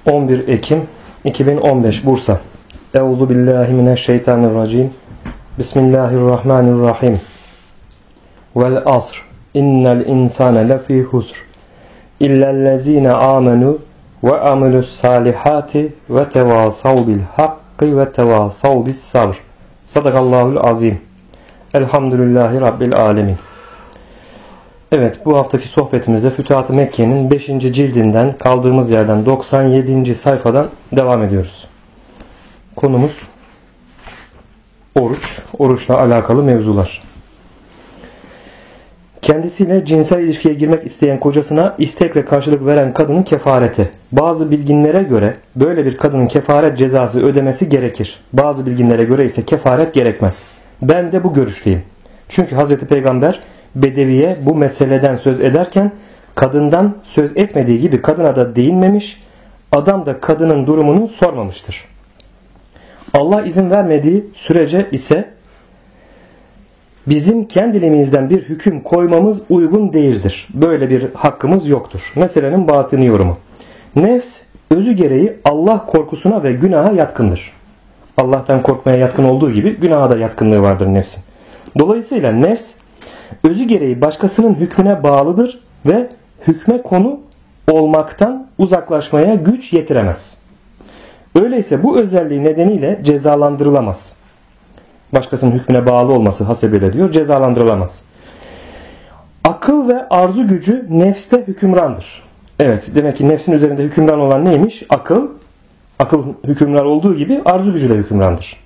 11 Ekim 2015 Bursa. Euzubillahimineşşeytanirracim. Bismillahirrahmanirrahim. Vel asr. İnnel insane lefî husr. İllellezîne âmenû ve amilussâlihâti ve tevâsav bil hakkı ve tevâsav bis sabr. Sadakallahul azim. Elhamdülillahi Rabbil alemin. Evet, bu haftaki sohbetimizde Fütuhat-ı Mekke'nin 5. cildinden kaldığımız yerden 97. sayfadan devam ediyoruz. Konumuz oruç, oruçla alakalı mevzular. Kendisiyle cinsel ilişkiye girmek isteyen kocasına istekle karşılık veren kadının kefareti. Bazı bilginlere göre böyle bir kadının kefaret cezası ödemesi gerekir. Bazı bilginlere göre ise kefaret gerekmez. Ben de bu görüşteyim. Çünkü Hz. Peygamber Bedevi'ye bu meseleden söz ederken kadından söz etmediği gibi kadına da değinmemiş, adam da kadının durumunu sormamıştır. Allah izin vermediği sürece ise bizim kendiliğimizden bir hüküm koymamız uygun değildir. Böyle bir hakkımız yoktur. Meselenin batini yorumu. Nefs özü gereği Allah korkusuna ve günaha yatkındır. Allah'tan korkmaya yatkın olduğu gibi günaha da yatkınlığı vardır nefsin. Dolayısıyla nefs özü gereği başkasının hükmüne bağlıdır ve hükme konu olmaktan uzaklaşmaya güç yetiremez. Öyleyse bu özelliği nedeniyle cezalandırılamaz. Başkasının hükmüne bağlı olması hasebiyle diyor, cezalandırılamaz. Akıl ve arzu gücü nefste hükümrandır. Evet, demek ki nefsin üzerinde hükümran olan neymiş? Akıl. Akıl hükümran olduğu gibi arzu gücü de hükümrandır.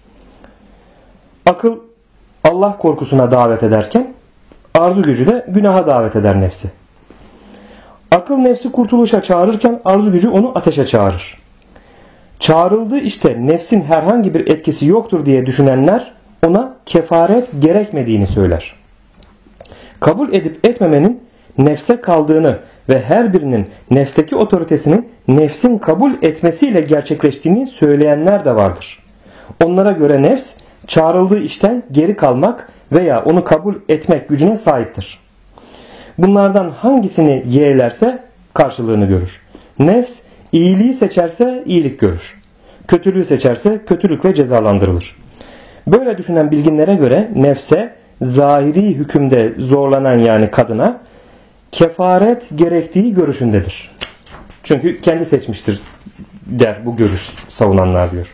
Akıl Allah korkusuna davet ederken arzu gücü de günaha davet eder nefsi. Akıl nefsi kurtuluşa çağırırken arzu gücü onu ateşe çağırır. Çağrıldığı işte nefsin herhangi bir etkisi yoktur diye düşünenler ona kefaret gerekmediğini söyler. Kabul edip etmemenin nefse kaldığını ve her birinin nefsteki otoritesinin nefsin kabul etmesiyle gerçekleştiğini söyleyenler de vardır. Onlara göre nefs çağrıldığı işten geri kalmak veya onu kabul etmek gücüne sahiptir. Bunlardan hangisini yeğlerse karşılığını görür. Nefs iyiliği seçerse iyilik görür. Kötülüğü seçerse kötülükle cezalandırılır. Böyle düşünen bilginlere göre nefse zahiri hükümde zorlanan yani kadına kefaret gerektiği görüşündedir. Çünkü kendi seçmiştir der bu görüş savunanlar diyor.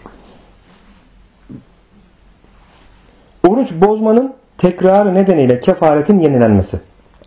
Oruç bozmanın tekrarı nedeniyle kefaretin yenilenmesi.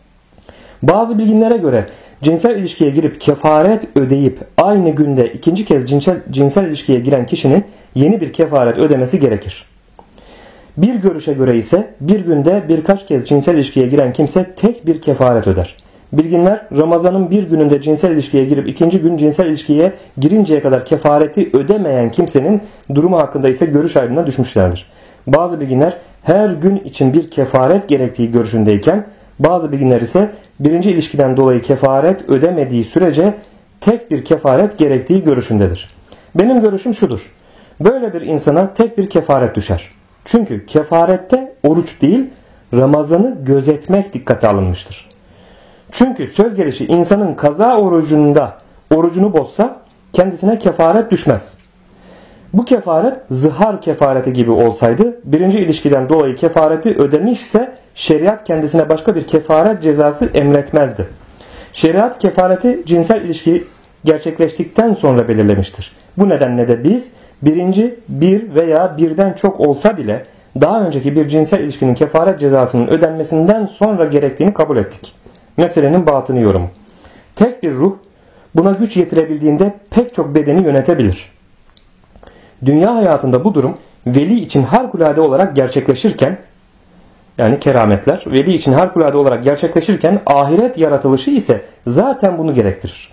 Bazı bilginlere göre cinsel ilişkiye girip kefaret ödeyip aynı günde ikinci kez cinsel ilişkiye giren kişinin yeni bir kefaret ödemesi gerekir. Bir görüşe göre ise bir günde birkaç kez cinsel ilişkiye giren kimse tek bir kefaret öder. Bilginler Ramazan'ın bir gününde cinsel ilişkiye girip ikinci gün cinsel ilişkiye girinceye kadar kefareti ödemeyen kimsenin durumu hakkında ise görüş ayrılığına düşmüşlerdir. Bazı bilginler her gün için bir kefaret gerektiği görüşündeyken bazı bilginler ise birinci ilişkiden dolayı kefaret ödemediği sürece tek bir kefaret gerektiği görüşündedir. Benim görüşüm şudur. Böyle bir insana tek bir kefaret düşer. Çünkü kefarette oruç değil, Ramazan'ı gözetmek dikkate alınmıştır. Çünkü söz gelişi insanın kaza orucunda orucunu bozsa kendisine kefaret düşmez. Bu kefaret zihar kefareti gibi olsaydı birinci ilişkiden dolayı kefareti ödemişse şeriat kendisine başka bir kefaret cezası emretmezdi. Şeriat kefareti cinsel ilişki gerçekleştikten sonra belirlemiştir. Bu nedenle de biz bir veya birden çok olsa bile daha önceki bir cinsel ilişkinin kefaret cezasının ödenmesinden sonra gerektiğini kabul ettik. Meselenin batını yorumu. Tek bir ruh buna güç yetirebildiğinde pek çok bedeni yönetebilir. Dünya hayatında bu durum veli için harikulade olarak gerçekleşirken yani kerametler veli için harikulade olarak gerçekleşirken ahiret yaratılışı ise zaten bunu gerektirir.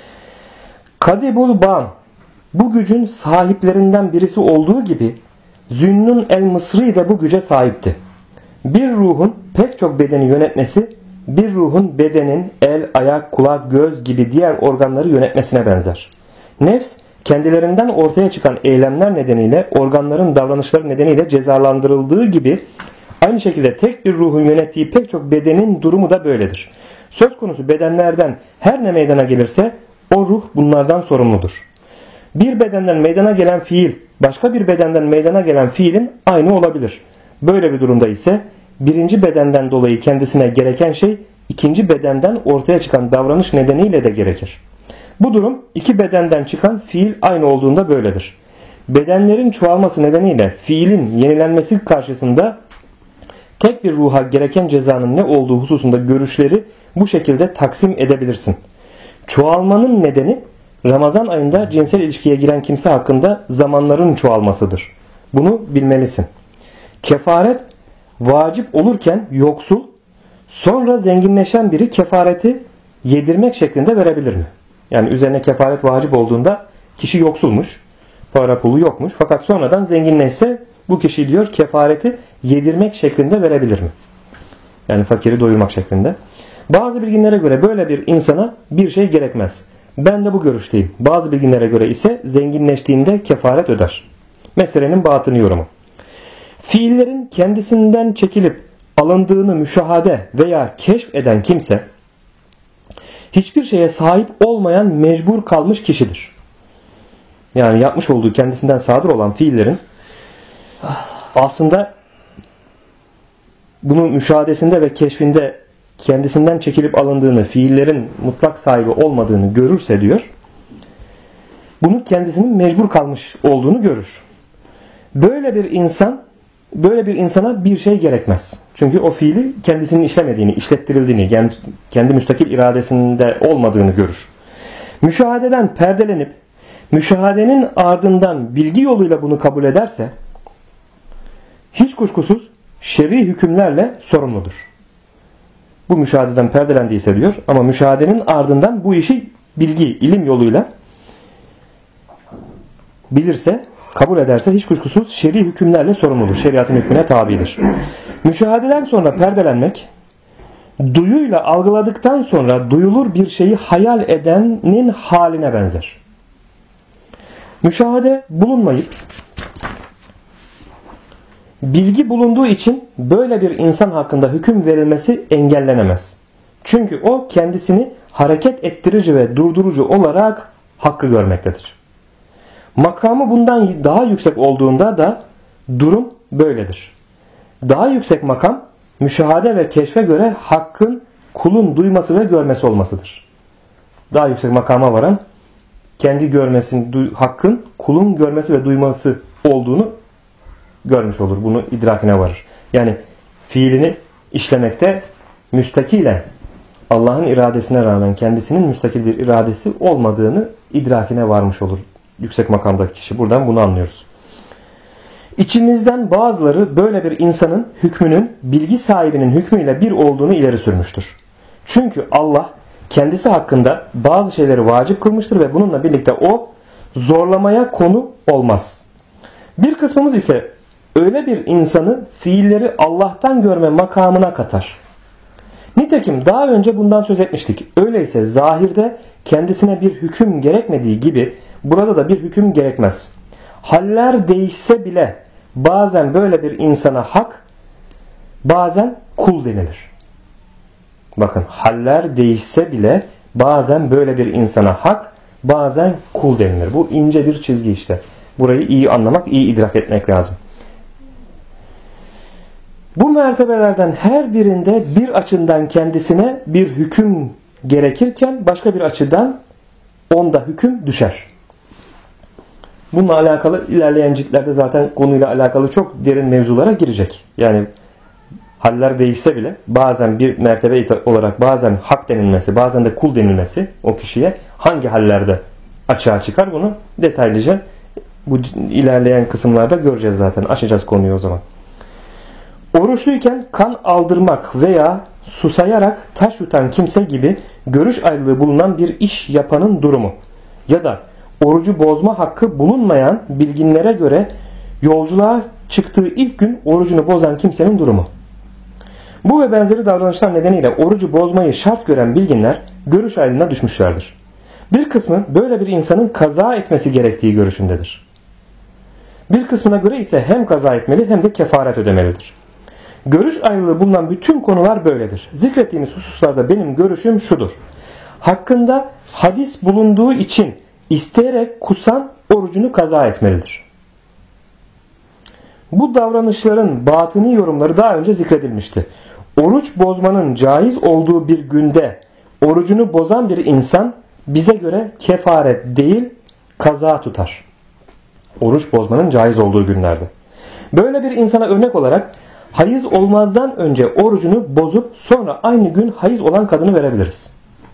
Kadibul Ban bu gücün sahiplerinden birisi olduğu gibi Zünnun el-Mısri de bu güce sahipti. Bir ruhun pek çok bedeni yönetmesi bir ruhun bedenin el, ayak, kulak, göz gibi diğer organları yönetmesine benzer. Nefs kendilerinden ortaya çıkan eylemler nedeniyle organların davranışları nedeniyle cezalandırıldığı gibi aynı şekilde tek bir ruhun yönettiği pek çok bedenin durumu da böyledir. Söz konusu bedenlerden her ne meydana gelirse o ruh bunlardan sorumludur. Bir bedenden meydana gelen fiil başka bir bedenden meydana gelen fiilin aynı olabilir. Böyle bir durumda ise birinci bedenden dolayı kendisine gereken şey ikinci bedenden ortaya çıkan davranış nedeniyle de gerekir. Bu durum iki bedenden çıkan fiil aynı olduğunda böyledir. Bedenlerin çoğalması nedeniyle fiilin yenilenmesi karşısında tek bir ruha gereken cezanın ne olduğu hususunda görüşleri bu şekilde taksim edebilirsin. Çoğalmanın nedeni Ramazan ayında cinsel ilişkiye giren kimse hakkında zamanların çoğalmasıdır. Bunu bilmelisin. Kefaret vacip olurken yoksul, sonra zenginleşen biri kefareti yedirmek şeklinde verebilir mi? Yani üzerine kefaret vacip olduğunda kişi yoksulmuş, para pulu yokmuş, fakat sonradan zenginleşse bu kişi diyor kefareti yedirmek şeklinde verebilir mi? Yani fakiri doyurmak şeklinde. Bazı bilginlere göre böyle bir insana bir şey gerekmez. Ben de bu görüşteyim. Bazı bilginlere göre ise zenginleştiğinde kefaret öder. Meselenin batını yorumu. Fiillerin kendisinden çekilip alındığını müşahede veya keşf eden kimse hiçbir şeye sahip olmayan mecbur kalmış kişidir. Yani yapmış olduğu kendisinden sadır olan fiillerin aslında bunu müşahadesinde ve keşfinde kendisinden çekilip alındığını, fiillerin mutlak sahibi olmadığını görürse diyor, bunu kendisinin mecbur kalmış olduğunu görür. Böyle bir insana bir şey gerekmez. Çünkü o fiili kendisinin işlemediğini, işlettirildiğini, kendi müstakil iradesinde olmadığını görür. Müşahadeden perdelenip müşahadenin ardından bilgi yoluyla bunu kabul ederse hiç kuşkusuz şer'i hükümlerle sorumludur. Bu müşahadeden perdelendiyse diyor ama müşahadenin ardından bu işi bilgi, ilim yoluyla bilirse, kabul ederse hiç kuşkusuz şer'i hükümlerle sorumludur. Şeriatın hükmüne tabidir. Müşahadeden sonra perdelenmek, duyuyla algıladıktan sonra duyulur bir şeyi hayal edenin haline benzer. Müşahade bulunmayıp bilgi bulunduğu için böyle bir insan hakkında hüküm verilmesi engellenemez. Çünkü o kendisini hareket ettirici ve durdurucu olarak hakkı görmektedir. Makamı bundan daha yüksek olduğunda da durum böyledir. Daha yüksek makam müşahade ve keşfe göre hakkın kulun duyması ve görmesi olmasıdır. Daha yüksek makama varan kendi görmesinin, hakkın kulun görmesi ve duyması olduğunu görmüş olur. Bunu idrakine varır. Yani fiilini işlemekte müstakilen Allah'ın iradesine rağmen kendisinin müstakil bir iradesi olmadığını idrakine varmış olur. Yüksek makamdaki kişi. Buradan bunu anlıyoruz. İçimizden bazıları böyle bir insanın hükmünün bilgi sahibinin hükmüyle bir olduğunu ileri sürmüştür. Çünkü Allah kendisi hakkında bazı şeyleri vacip kılmıştır ve bununla birlikte o zorlamaya konu olmaz. Bir kısmımız ise öyle bir insanı fiilleri Allah'tan görme makamına katar. Nitekim daha önce bundan söz etmiştik. Öyleyse zahirde kendisine bir hüküm gerekmediği gibi burada da bir hüküm gerekmez. Haller değişse bile bazen böyle bir insana hak, bazen kul denilir. Bakın, haller değişse bile bazen böyle bir insana hak, bazen kul denilir. Bu ince bir çizgi işte. Burayı iyi anlamak, iyi idrak etmek lazım. Bu mertebelerden her birinde bir açıdan kendisine bir hüküm gerekirken başka bir açıdan onda hüküm düşer. Bununla alakalı ilerleyen ciltlerde zaten konuyla alakalı çok derin mevzulara girecek. Yani haller değişse bile bazen bir mertebe olarak bazen hak denilmesi, bazen de kul denilmesi o kişiye hangi hallerde açığa çıkar, bunu detaylıca bu ilerleyen kısımlarda göreceğiz zaten. Açacağız konuyu o zaman. Oruçluyken kan aldırmak veya susayarak taş yutan kimse gibi görüş ayrılığı bulunan bir iş yapanın durumu ya da orucu bozma hakkı bulunmayan bilginlere göre yolculuğa çıktığı ilk gün orucunu bozan kimsenin durumu. Bu ve benzeri davranışlar nedeniyle orucu bozmayı şart gören bilginler görüş ayrılığına düşmüşlerdir. Bir kısmı böyle bir insanın kaza etmesi gerektiği görüşündedir. Bir kısmına göre ise hem kaza etmeli hem de kefaret ödemelidir. Görüş ayrılığı bulunan bütün konular böyledir. Zikrettiğimiz hususlarda benim görüşüm şudur. Hakkında hadis bulunduğu için isteyerek kusan orucunu kaza etmelidir. Bu davranışların batini yorumları daha önce zikredilmişti. Oruç bozmanın caiz olduğu bir günde orucunu bozan bir insan bize göre kefaret değil kaza tutar. Oruç bozmanın caiz olduğu günlerde. Böyle bir insana örnek olarak hayız olmazdan önce orucunu bozup sonra aynı gün hayız olan kadını verebiliriz.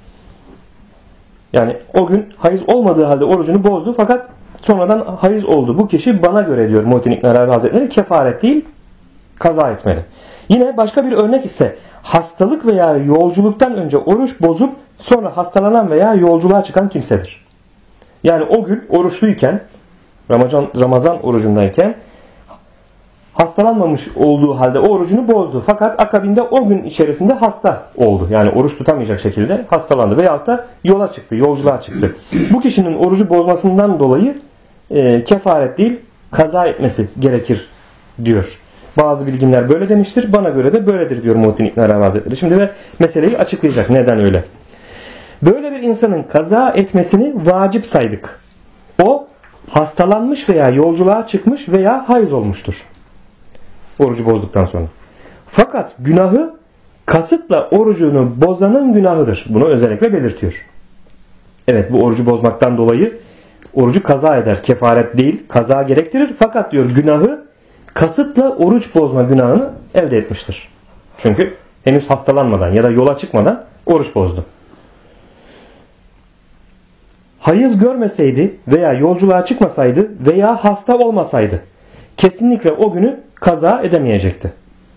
Yani o gün hayız olmadığı halde orucunu bozdu fakat sonradan hayız oldu. Bu kişi bana göre diyor Muhittin İbn Arabi Hazretleri kefaret değil kaza etmeli. Yine başka bir örnek ise hastalık veya yolculuktan önce oruç bozup sonra hastalanan veya yolculuğa çıkan kimsedir. Yani o gün oruçluyken Ramazan orucundayken hastalanmamış olduğu halde o orucunu bozdu. Fakat akabinde o gün içerisinde hasta oldu. Yani oruç tutamayacak şekilde hastalandı. Veyahut da yola çıktı, yolculuğa çıktı. Bu kişinin orucu bozmasından dolayı kefaret değil kaza etmesi gerekir diyor. Bazı bilginler böyle demiştir. Bana göre de böyledir diyor Muhittin İbn Arabi Hazretleri. Şimdi de meseleyi açıklayacak. Neden öyle? Böyle bir insanın kaza etmesini vacip saydık. O hastalanmış veya yolculuğa çıkmış veya hayız olmuştur. Orucu bozduktan sonra. Fakat günahı kasıtla orucunu bozanın günahıdır. Bunu özellikle belirtiyor. Evet bu orucu bozmaktan dolayı orucu kaza eder. Kefaret değil kaza gerektirir. Fakat diyor günahı kasıtla oruç bozma günahını elde etmiştir. Çünkü henüz hastalanmadan ya da yola çıkmadan oruç bozdu. Hayız görmeseydi veya yolculuğa çıkmasaydı veya hasta olmasaydı kesinlikle o günü kaza edemeyecekti.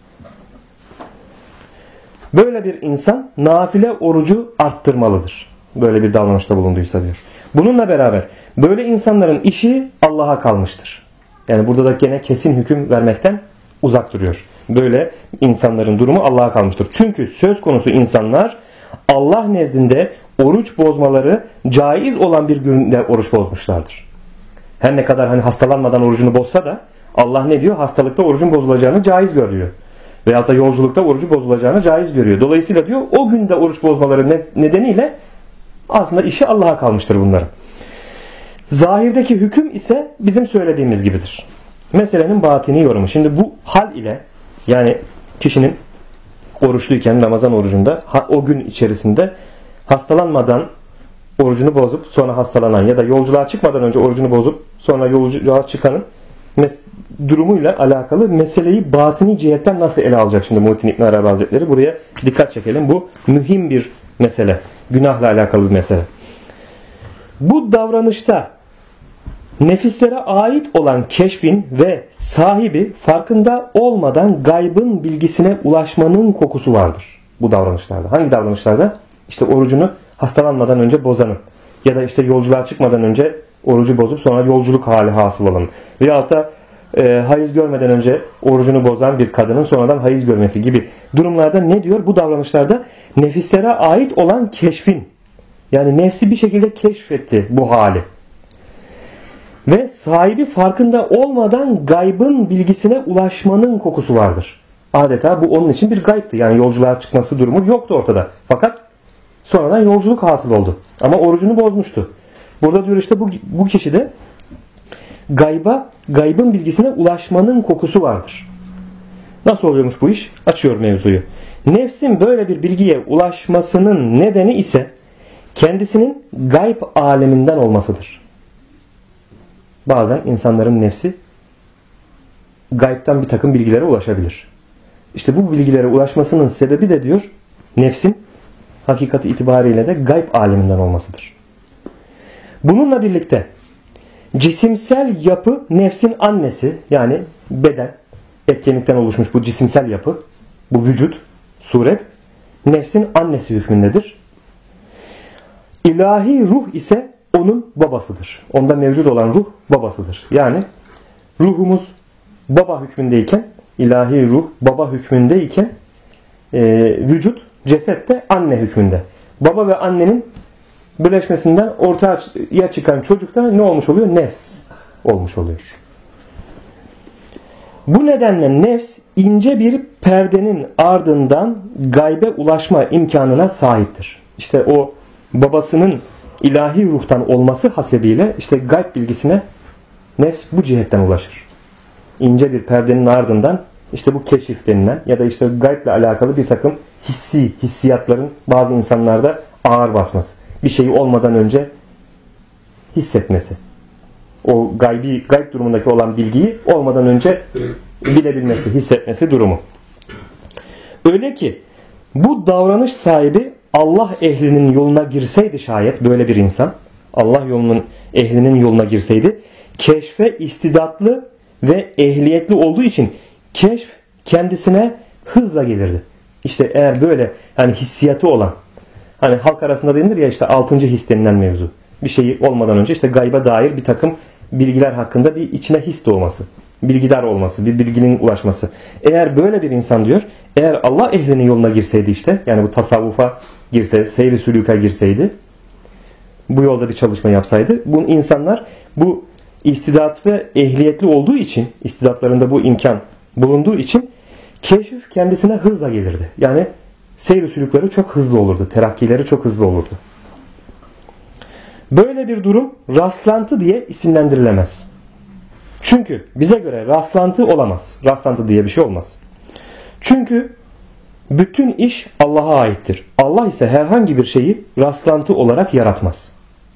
Böyle bir insan nafile orucu arttırmalıdır. Böyle bir davranışta bulunduysa diyor. Bununla beraber böyle insanların işi Allah'a kalmıştır. Yani burada da gene kesin hüküm vermekten uzak duruyor. Böyle insanların durumu Allah'a kalmıştır. Çünkü söz konusu insanlar Allah nezdinde oruç bozmaları caiz olan bir günde oruç bozmuşlardır. Her ne kadar hani hastalanmadan orucunu bozsa da Allah ne diyor? Hastalıkta orucun bozulacağını caiz görüyor. Veyahut da yolculukta orucu bozulacağını caiz görüyor. Dolayısıyla diyor o günde oruç bozmaları nedeniyle aslında işi Allah'a kalmıştır bunların. Zahirdeki hüküm ise bizim söylediğimiz gibidir. Meselenin batini yorumu. Şimdi bu hal ile yani kişinin oruçluyken Ramazan orucunda o gün içerisinde hastalanmadan orucunu bozup sonra hastalanan ya da yolculuğa çıkmadan önce orucunu bozup sonra yolculuğa çıkanın durumuyla alakalı meseleyi batini cihetten nasıl ele alacak şimdi Muhittin İbn Arabi Hazretleri? Buraya dikkat çekelim. Bu mühim bir mesele. Günahla alakalı bir mesele. Bu davranışta nefislere ait olan keşfin ve sahibi farkında olmadan gaybın bilgisine ulaşmanın kokusu vardır. Bu davranışlarda. Hangi davranışlarda? İşte orucunu hastalanmadan önce bozanın ya da işte yolculuğa çıkmadan önce orucu bozup sonra yolculuk hali hasıl olanın veyahut da hayız görmeden önce orucunu bozan bir kadının sonradan hayız görmesi gibi durumlarda ne diyor? Bu davranışlarda nefislere ait olan keşfin yani nefsi bir şekilde keşfetti bu hali. Ve sahibi farkında olmadan gaybın bilgisine ulaşmanın kokusu vardır. Adeta bu onun için bir gayipti. Yani yolculuğa çıkması durumu yoktu ortada. Fakat sonradan yolculuk hasıl oldu. Ama orucunu bozmuştu. Burada diyor işte bu kişide gaybın bilgisine ulaşmanın kokusu vardır. Nasıl oluyormuş bu iş? Açıyor mevzuyu. Nefsin böyle bir bilgiye ulaşmasının nedeni ise kendisinin gayb aleminden olmasıdır. Bazen insanların nefsi gaybtan bir takım bilgilere ulaşabilir. İşte bu bilgilere ulaşmasının sebebi de diyor nefsin hakikati itibariyle de gayb aleminden olmasıdır. Bununla birlikte cisimsel yapı nefsin annesi yani beden, et kemikten oluşmuş bu cisimsel yapı, bu vücut, suret nefsin annesi hükmündedir. İlahi ruh ise onun babasıdır. Onda mevcut olan ruh babasıdır. Yani ruhumuz baba hükmündeyken, ilahi ruh baba hükmündeyken vücut, ceset de anne hükmünde. Baba ve annenin birleşmesinden ortaya çıkan çocukta ne olmuş oluyor? Nefs olmuş oluyor. Bu nedenle nefs ince bir perdenin ardından gaybe ulaşma imkanına sahiptir. İşte o babasının ilahi ruhtan olması hasebiyle işte gayb bilgisine nefs bu cihetten ulaşır. İnce bir perdenin ardından işte bu keşif denilen ya da işte gayble alakalı bir takım hissiyatların bazı insanlarda ağır basması. Bir şeyi olmadan önce hissetmesi. O gayb durumundaki olan bilgiyi olmadan önce bilebilmesi, hissetmesi durumu. Öyle ki bu davranış sahibi Allah ehlinin yoluna girseydi şayet böyle bir insan, Allah yolunun ehlinin yoluna girseydi, keşfe istidatlı ve ehliyetli olduğu için keşf kendisine hızla gelirdi. İşte eğer böyle hani hissiyatı olan, hani halk arasında denilir ya işte 6. his denilen mevzu. Bir şeyi olmadan önce işte gayba dair bir takım bilgiler hakkında bir içine his doğması, bilgidar olması, bir bilginin ulaşması. Eğer böyle bir insan diyor, eğer Allah ehlinin yoluna girseydi işte, yani bu tasavvufa girse, seyri sülûka girseydi, bu yolda bir çalışma yapsaydı, bu insanlar bu istidat ve ehliyetli olduğu için, istidatlarında bu imkan bulunduğu için keşif kendisine hızla gelirdi. Yani seyri sülûkleri çok hızlı olurdu, terakkileri çok hızlı olurdu. Böyle bir durum rastlantı diye isimlendirilemez. Çünkü bize göre rastlantı olamaz. Rastlantı diye bir şey olmaz. Çünkü bütün iş Allah'a aittir. Allah ise herhangi bir şeyi rastlantı olarak yaratmaz.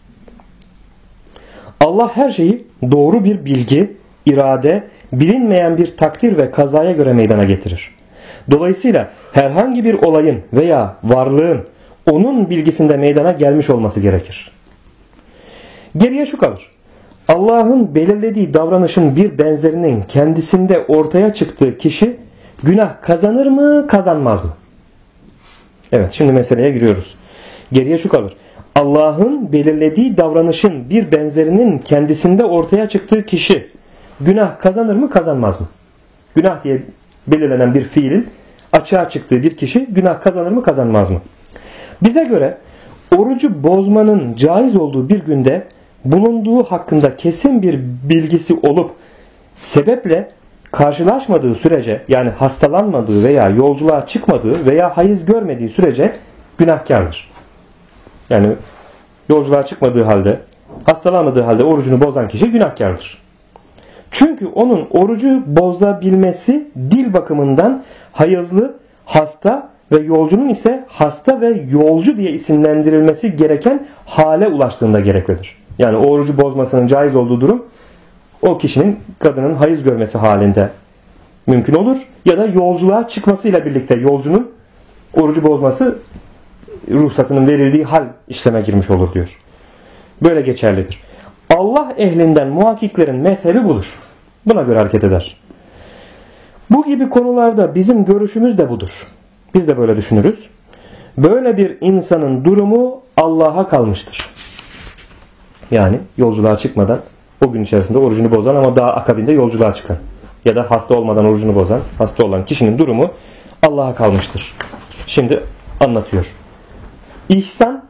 Allah her şeyi doğru bir bilgi, irade, bilinmeyen bir takdir ve kazaya göre meydana getirir. Dolayısıyla herhangi bir olayın veya varlığın onun bilgisinde meydana gelmiş olması gerekir. Geriye şu kalır. Allah'ın belirlediği davranışın bir benzerinin kendisinde ortaya çıktığı kişi günah kazanır mı, kazanmaz mı? Evet, şimdi meseleye giriyoruz. Geriye şu kalır. Allah'ın belirlediği davranışın bir benzerinin kendisinde ortaya çıktığı kişi günah kazanır mı, kazanmaz mı? Günah diye belirlenen bir fiilin açığa çıktığı bir kişi günah kazanır mı, kazanmaz mı? Bize göre orucu bozmanın caiz olduğu bir günde bulunduğu hakkında kesin bir bilgisi olup sebeple karşılaşmadığı sürece, yani hastalanmadığı veya yolculuğa çıkmadığı veya hayız görmediği sürece günahkardır. Yani yolculuğa çıkmadığı halde, hastalanmadığı halde orucunu bozan kişi günahkardır. Çünkü onun orucu bozabilmesi dil bakımından hayızlı, hasta ve yolcunun ise hasta ve yolcu diye isimlendirilmesi gereken hale ulaştığında gereklidir. Yani o orucu bozmasının caiz olduğu durum o kişinin, kadının hayız görmesi halinde mümkün olur. Ya da yolculuğa çıkmasıyla birlikte yolcunun orucu bozması ruhsatının verildiği hal işleme girmiş olur diyor. Böyle geçerlidir. Allah ehlinden muhakkiklerin mezhebi budur. Buna göre hareket eder. Bu gibi konularda bizim görüşümüz de budur. Biz de böyle düşünürüz. Böyle bir insanın durumu Allah'a kalmıştır. Yani yolculuğa çıkmadan o gün içerisinde orucunu bozan ama daha akabinde yolculuğa çıkan ya da hasta olmadan orucunu bozan, hasta olan kişinin durumu Allah'a kalmıştır. Şimdi anlatıyor. İhsan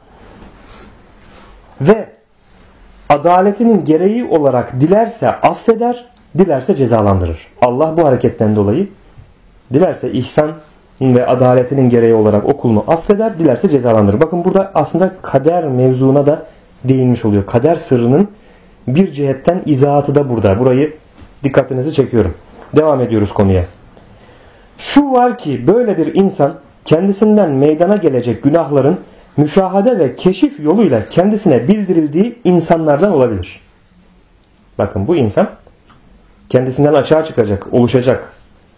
ve adaletinin gereği olarak dilerse affeder, dilerse cezalandırır. Allah bu hareketten dolayı dilerse ihsan ve adaletinin gereği olarak o kulunu affeder, dilerse cezalandırır. Bakın burada aslında kader mevzuna da değinmiş oluyor. Kader sırrının bir cihetten izahatı da burada. Burayı dikkatinizi çekiyorum. Devam ediyoruz konuya. Şu var ki böyle bir insan kendisinden meydana gelecek günahların müşahede ve keşif yoluyla kendisine bildirildiği insanlardan olabilir. Bakın bu insan kendisinden açığa çıkacak, oluşacak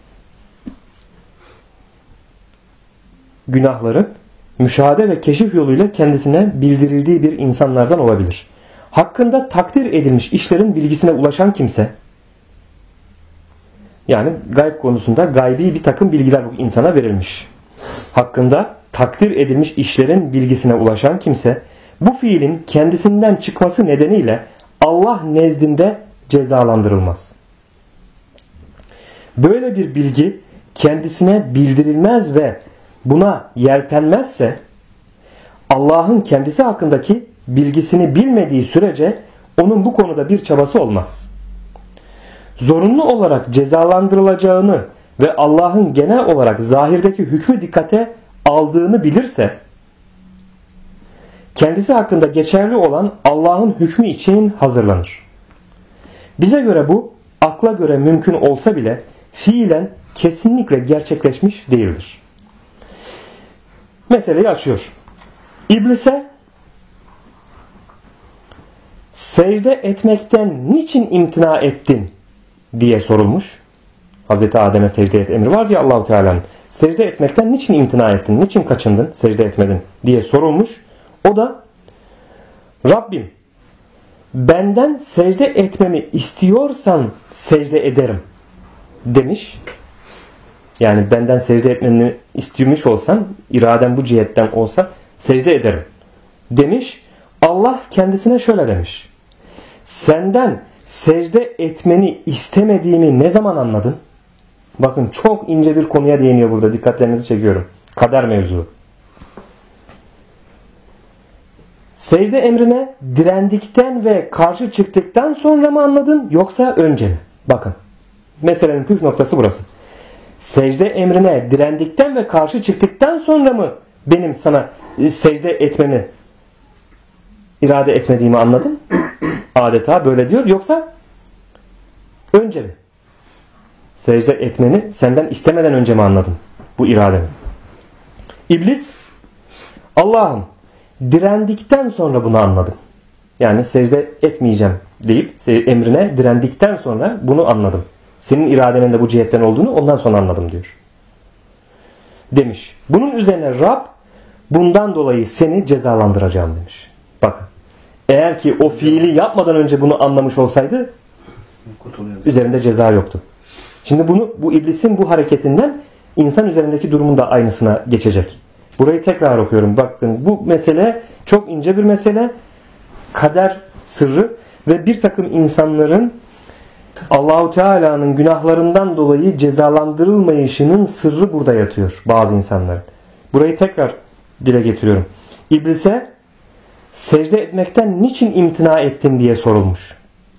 günahların müşahede ve keşif yoluyla kendisine bildirildiği bir insanlardan olabilir. Hakkında takdir edilmiş işlerin bilgisine ulaşan kimse, yani gayb konusunda gaybi bir takım bilgiler bu insana verilmiş. Hakkında takdir edilmiş işlerin bilgisine ulaşan kimse, bu fiilin kendisinden çıkması nedeniyle Allah nezdinde cezalandırılmaz. Böyle bir bilgi kendisine bildirilmez ve buna yeltenmezse, Allah'ın kendisi hakkındaki bilgisini bilmediği sürece onun bu konuda bir çabası olmaz. Zorunlu olarak cezalandırılacağını ve Allah'ın genel olarak zahirdeki hükmü dikkate aldığını bilirse, kendisi hakkında geçerli olan Allah'ın hükmü için hazırlanır. Bize göre bu akla göre mümkün olsa bile fiilen kesinlikle gerçekleşmiş değildir. Meseleyi açıyor. İblise secde etmekten niçin imtina ettin diye sorulmuş. Hazreti Adem'e secde et emri var ya Allah-u Teala'nın. Secde etmekten niçin imtina ettin? Niçin kaçındın? Secde etmedin diye sorulmuş. O da Rabbim benden secde etmemi istiyorsan secde ederim demiş. Yani benden secde etmeni istiyormuş olsan, iraden bu cihetten olsa secde ederim demiş. Allah kendisine şöyle demiş. Senden secde etmeni istemediğimi ne zaman anladın? Bakın çok ince bir konuya değiniyor burada. Dikkatlerinizi çekiyorum. Kader mevzu. Secde emrine direndikten ve karşı çıktıktan sonra mı anladın yoksa önce mi? Bakın. Meselenin püf noktası burası. Secde emrine direndikten ve karşı çıktıktan sonra mı benim sana secde etmeni irade etmediğimi anladın? Adeta böyle diyor. Yoksa önce mi? Secde etmeni senden istemeden önce mi anladın bu iradeni? İblis Allah'ım direndikten sonra bunu anladım. Yani secde etmeyeceğim deyip emrine direndikten sonra bunu anladım. Senin iradenin de bu cihetten olduğunu ondan sonra anladım diyor. Demiş. Bunun üzerine Rab bundan dolayı seni cezalandıracağım demiş. Bakın. Eğer ki o fiili yapmadan önce bunu anlamış olsaydı üzerinde ceza yoktu. Şimdi bu iblisin bu hareketinden insan üzerindeki durumun da aynısına geçecek. Burayı tekrar okuyorum. Bakın bu mesele çok ince bir mesele. Kader sırrı ve bir takım insanların Allah-u Teala'nın günahlarından dolayı cezalandırılmayışının sırrı burada yatıyor bazı insanların. Burayı tekrar dile getiriyorum. İblise secde etmekten niçin imtina ettin diye sorulmuş.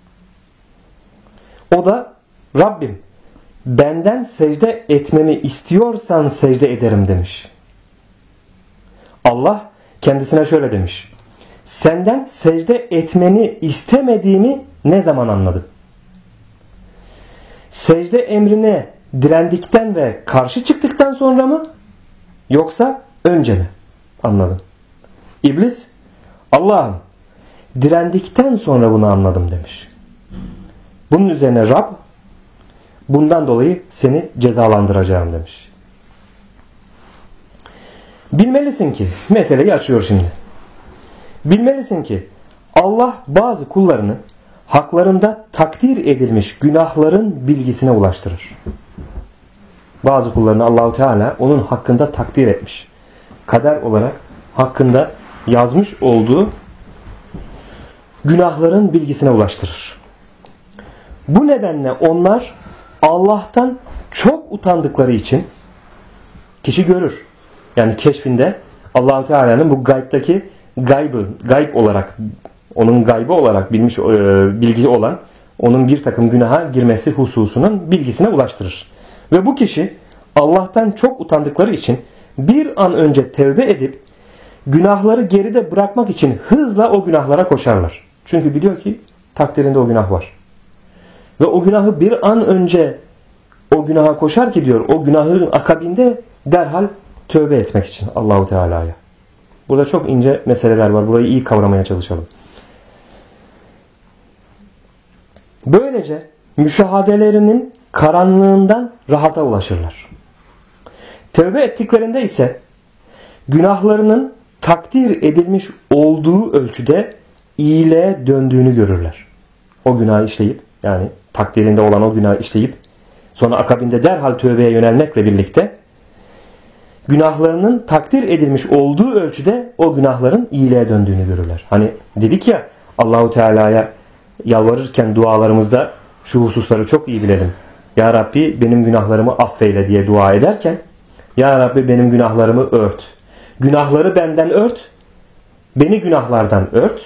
O da Rabbim benden secde etmemi istiyorsan secde ederim demiş. Allah kendisine şöyle demiş. Senden secde etmeni istemediğimi ne zaman anladın? Secde emrine direndikten ve karşı çıktıktan sonra mı? Yoksa önce mi? Anladın. İblis Allah'ım direndikten sonra bunu anladım demiş. Bunun üzerine Rab bundan dolayı seni cezalandıracağım demiş. Bilmelisin ki, meseleyi açıyor şimdi. Bilmelisin ki Allah bazı kullarını haklarında takdir edilmiş günahların bilgisine ulaştırır. Bazı kullarını Allah-u Teala onun hakkında takdir etmiş. Kader olarak hakkında yazmış olduğu günahların bilgisine ulaştırır. Bu nedenle onlar Allah'tan çok utandıkları için kişi görür. Yani keşfinde Allah-u Teala'nın bu gaybdaki gayb olarak onun gaybı olarak bilmiş bilgi olan onun bir takım günaha girmesi hususunun bilgisine ulaştırır. Ve bu kişi Allah'tan çok utandıkları için bir an önce tevbe edip günahları geride bırakmak için hızla o günahlara koşarlar. Çünkü biliyor ki takdirinde o günah var. Ve o günahı bir an önce o günaha koşar ki diyor o günahın akabinde derhal tövbe etmek için Allahu Teala'ya. Burada çok ince meseleler var. Burayı iyi kavramaya çalışalım. Böylece müşahadelerinin karanlığından rahata ulaşırlar. Tövbe ettiklerinde ise günahlarının takdir edilmiş olduğu ölçüde iyiliğe döndüğünü görürler. O günahı işleyip yani takdirinde olan o günahı işleyip sonra akabinde derhal tövbeye yönelmekle birlikte günahlarının takdir edilmiş olduğu ölçüde o günahların iyiliğe döndüğünü görürler. Hani dedik ya Allahu Teala'ya yalvarırken dualarımızda şu hususları çok iyi bilelim. Ya Rabbi benim günahlarımı affeyle diye dua ederken Ya Rabbi benim günahlarımı ört. Günahları benden ört. Beni günahlardan ört.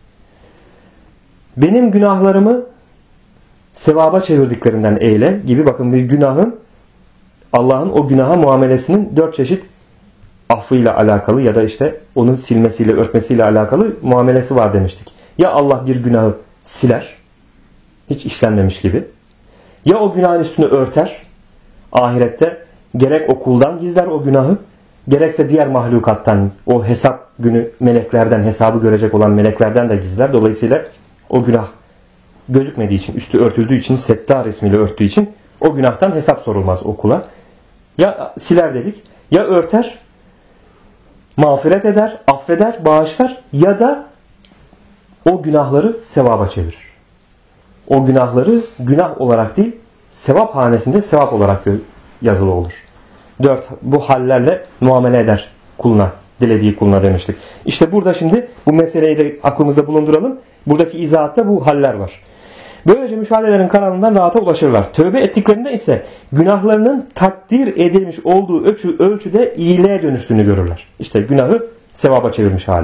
Benim günahlarımı sevaba çevirdiklerinden eyle gibi bakın bir günahın Allah'ın o günaha muamelesinin 4 çeşit affıyla alakalı ya da işte onu silmesiyle, örtmesiyle alakalı muamelesi var demiştik. Ya Allah bir günahı siler, hiç işlenmemiş gibi. Ya o günahın üstünü örter, ahirette gerek o kuldan gizler o günahı, gerekse diğer mahlukattan, o hesap günü meleklerden, hesabı görecek olan meleklerden de gizler. Dolayısıyla o günah gözükmediği için, üstü örtüldüğü için, Settar ismiyle örttüğü için o günahtan hesap sorulmaz o kula. Ya siler dedik, ya örter, mağfiret eder, affeder, bağışlar ya da o günahları sevaba çevirir. O günahları günah olarak değil, sevap hanesinde sevap olarak yazılı olur. 4. Bu hallerle muamele eder kuluna, dilediği kuluna demiştik. İşte burada şimdi bu meseleyi de aklımızda bulunduralım. Buradaki izahatta bu haller var. Böylece müşahedelerin kararından rahata ulaşırlar. Tövbe ettiklerinde ise günahlarının takdir edilmiş olduğu ölçüde iyiliğe dönüştüğünü görürler. İşte günahı sevaba çevirmiş hali.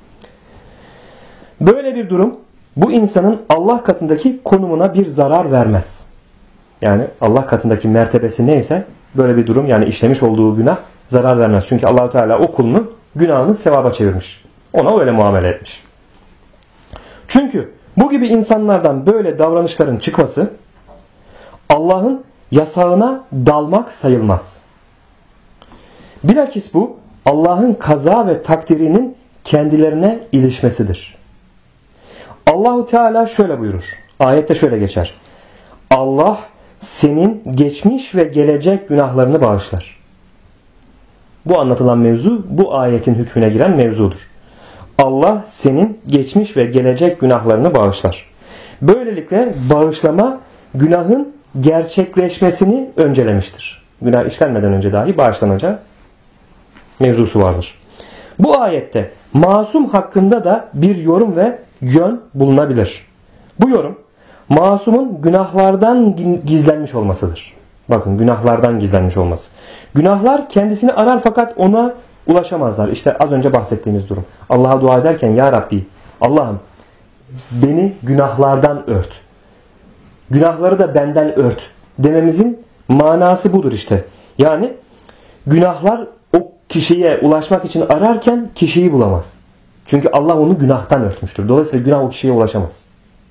Böyle bir durum bu insanın Allah katındaki konumuna bir zarar vermez. Yani Allah katındaki mertebesi neyse böyle bir durum, yani işlemiş olduğu günah zarar vermez. Çünkü Allah Teala o kulunun günahını sevaba çevirmiş. Ona öyle muamele etmiş. Çünkü bu gibi insanlardan böyle davranışların çıkması Allah'ın yasağına dalmak sayılmaz. Bilakis bu Allah'ın kaza ve takdirinin kendilerine ilişmesidir. Allahu Teala şöyle buyurur. Ayette şöyle geçer. Allah senin geçmiş ve gelecek günahlarını bağışlar. Bu anlatılan mevzu bu ayetin hükmüne giren mevzudur. Allah senin geçmiş ve gelecek günahlarını bağışlar. Böylelikle bağışlama günahın gerçekleşmesini öncelemiştir. Günah işlenmeden önce dahi bağışlanacağı mevzusu vardır. Bu ayette masum hakkında da bir yorum ve yön bulunabilir. Bu yorum masumun günahlardan gizlenmiş olmasıdır. Bakın, günahlardan gizlenmiş olması. Günahlar kendisini arar fakat ona ulaşamazlar. İşte az önce bahsettiğimiz durum. Allah'a dua ederken ya Rabbi, Allah'ım beni günahlardan ört. Günahları da benden ört dememizin manası budur işte. Yani günahlar o kişiye ulaşmak için ararken kişiyi bulamaz. Çünkü Allah onu günahtan örtmüştür. Dolayısıyla günah o kişiye ulaşamaz.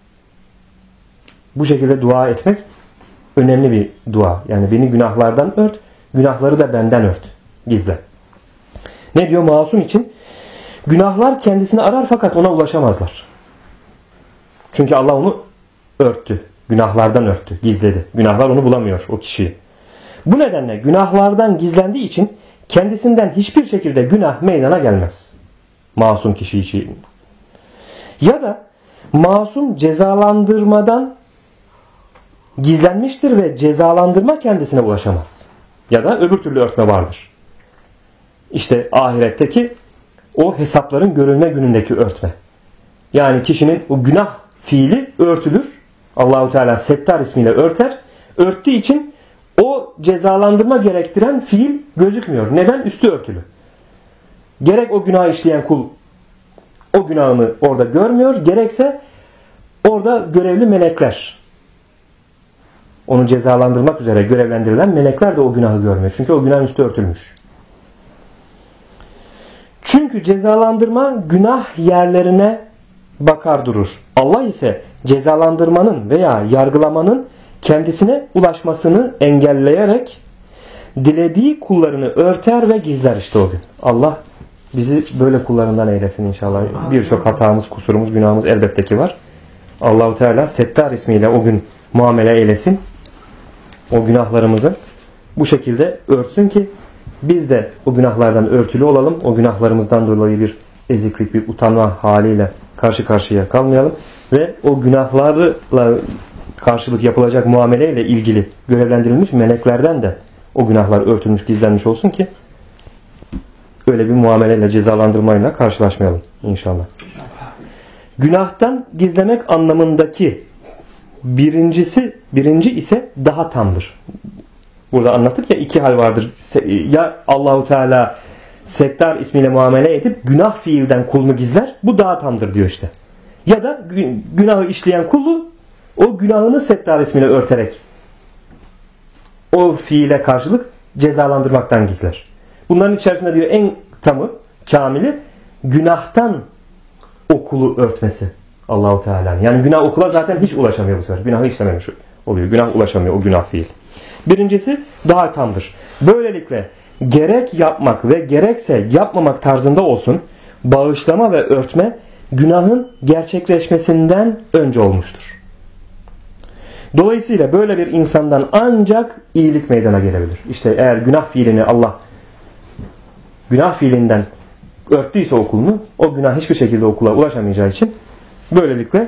Bu şekilde dua etmek önemli bir dua. Yani beni günahlardan ört, günahları da benden ört. Gizle. Ne diyor masum için? Günahlar kendisini arar fakat ona ulaşamazlar. Çünkü Allah onu örttü. Günahlardan örttü, gizledi. Günahlar onu bulamıyor, o kişiyi. Bu nedenle günahlardan gizlendiği için kendisinden hiçbir şekilde günah meydana gelmez. Masum kişi için. Ya da masum cezalandırmadan gizlenmiştir ve cezalandırma kendisine ulaşamaz. Ya da öbür türlü örtme vardır. İşte ahiretteki o hesapların görülme günündeki örtme. Yani kişinin o günah fiili örtülür. Allahu Teala Settar ismiyle örter. Örttüğü için o cezalandırma gerektiren fiil gözükmüyor. Neden? Üstü örtülü. Gerek o günah işleyen kul o günahını orada görmüyor, gerekse orada görevli melekler, onu cezalandırmak üzere görevlendirilen melekler de o günahı görmüyor. Çünkü o günahın üstü örtülmüş. Çünkü cezalandırma günah yerlerine bakar durur. Allah ise cezalandırmanın veya yargılamanın kendisine ulaşmasını engelleyerek dilediği kullarını örter ve gizler işte o gün. Allah bizi böyle kullarından eylesin inşallah. Birçok hatamız, kusurumuz, günahımız elbette ki var. Allah-u Teala Settar ismiyle o gün muamele eylesin. O günahlarımızı bu şekilde örtsün ki biz de o günahlardan örtülü olalım. O günahlarımızdan dolayı bir eziklik, bir utanma haliyle karşı karşıya kalmayalım. Ve o günahlarla karşılık yapılacak muameleyle ilgili görevlendirilmiş meleklerden de o günahlar örtülmüş, gizlenmiş olsun ki öyle bir muameleyle, cezalandırmayla karşılaşmayalım inşallah. Günahtan gizlemek anlamındaki birinci ise daha tamdır. Burada anlattık ya, iki hal vardır. Ya Allahu Teala Settar ismiyle muamele edip günah fiilden kulunu gizler. Bu daha tamdır diyor işte. Ya da günahı işleyen kulu o günahını Settar ismiyle örterek o fiile karşılık cezalandırmaktan gizler. Bunların içerisinde diyor en tamı, kamili günahtan okulu örtmesi Allah-u Teala'nın. Yani günah okula zaten hiç ulaşamıyor bu sefer. Günahı işlememiş oluyor. Günah ulaşamıyor, o günah fiil. Birincisi daha tamdır. Böylelikle gerek yapmak ve gerekse yapmamak tarzında olsun, bağışlama ve örtme günahın gerçekleşmesinden önce olmuştur. Dolayısıyla böyle bir insandan ancak iyilik meydana gelebilir. İşte eğer günah fiilini Allah günah fiilinden örttüyse okulunu, o günah hiçbir şekilde okula ulaşamayacağı için böylelikle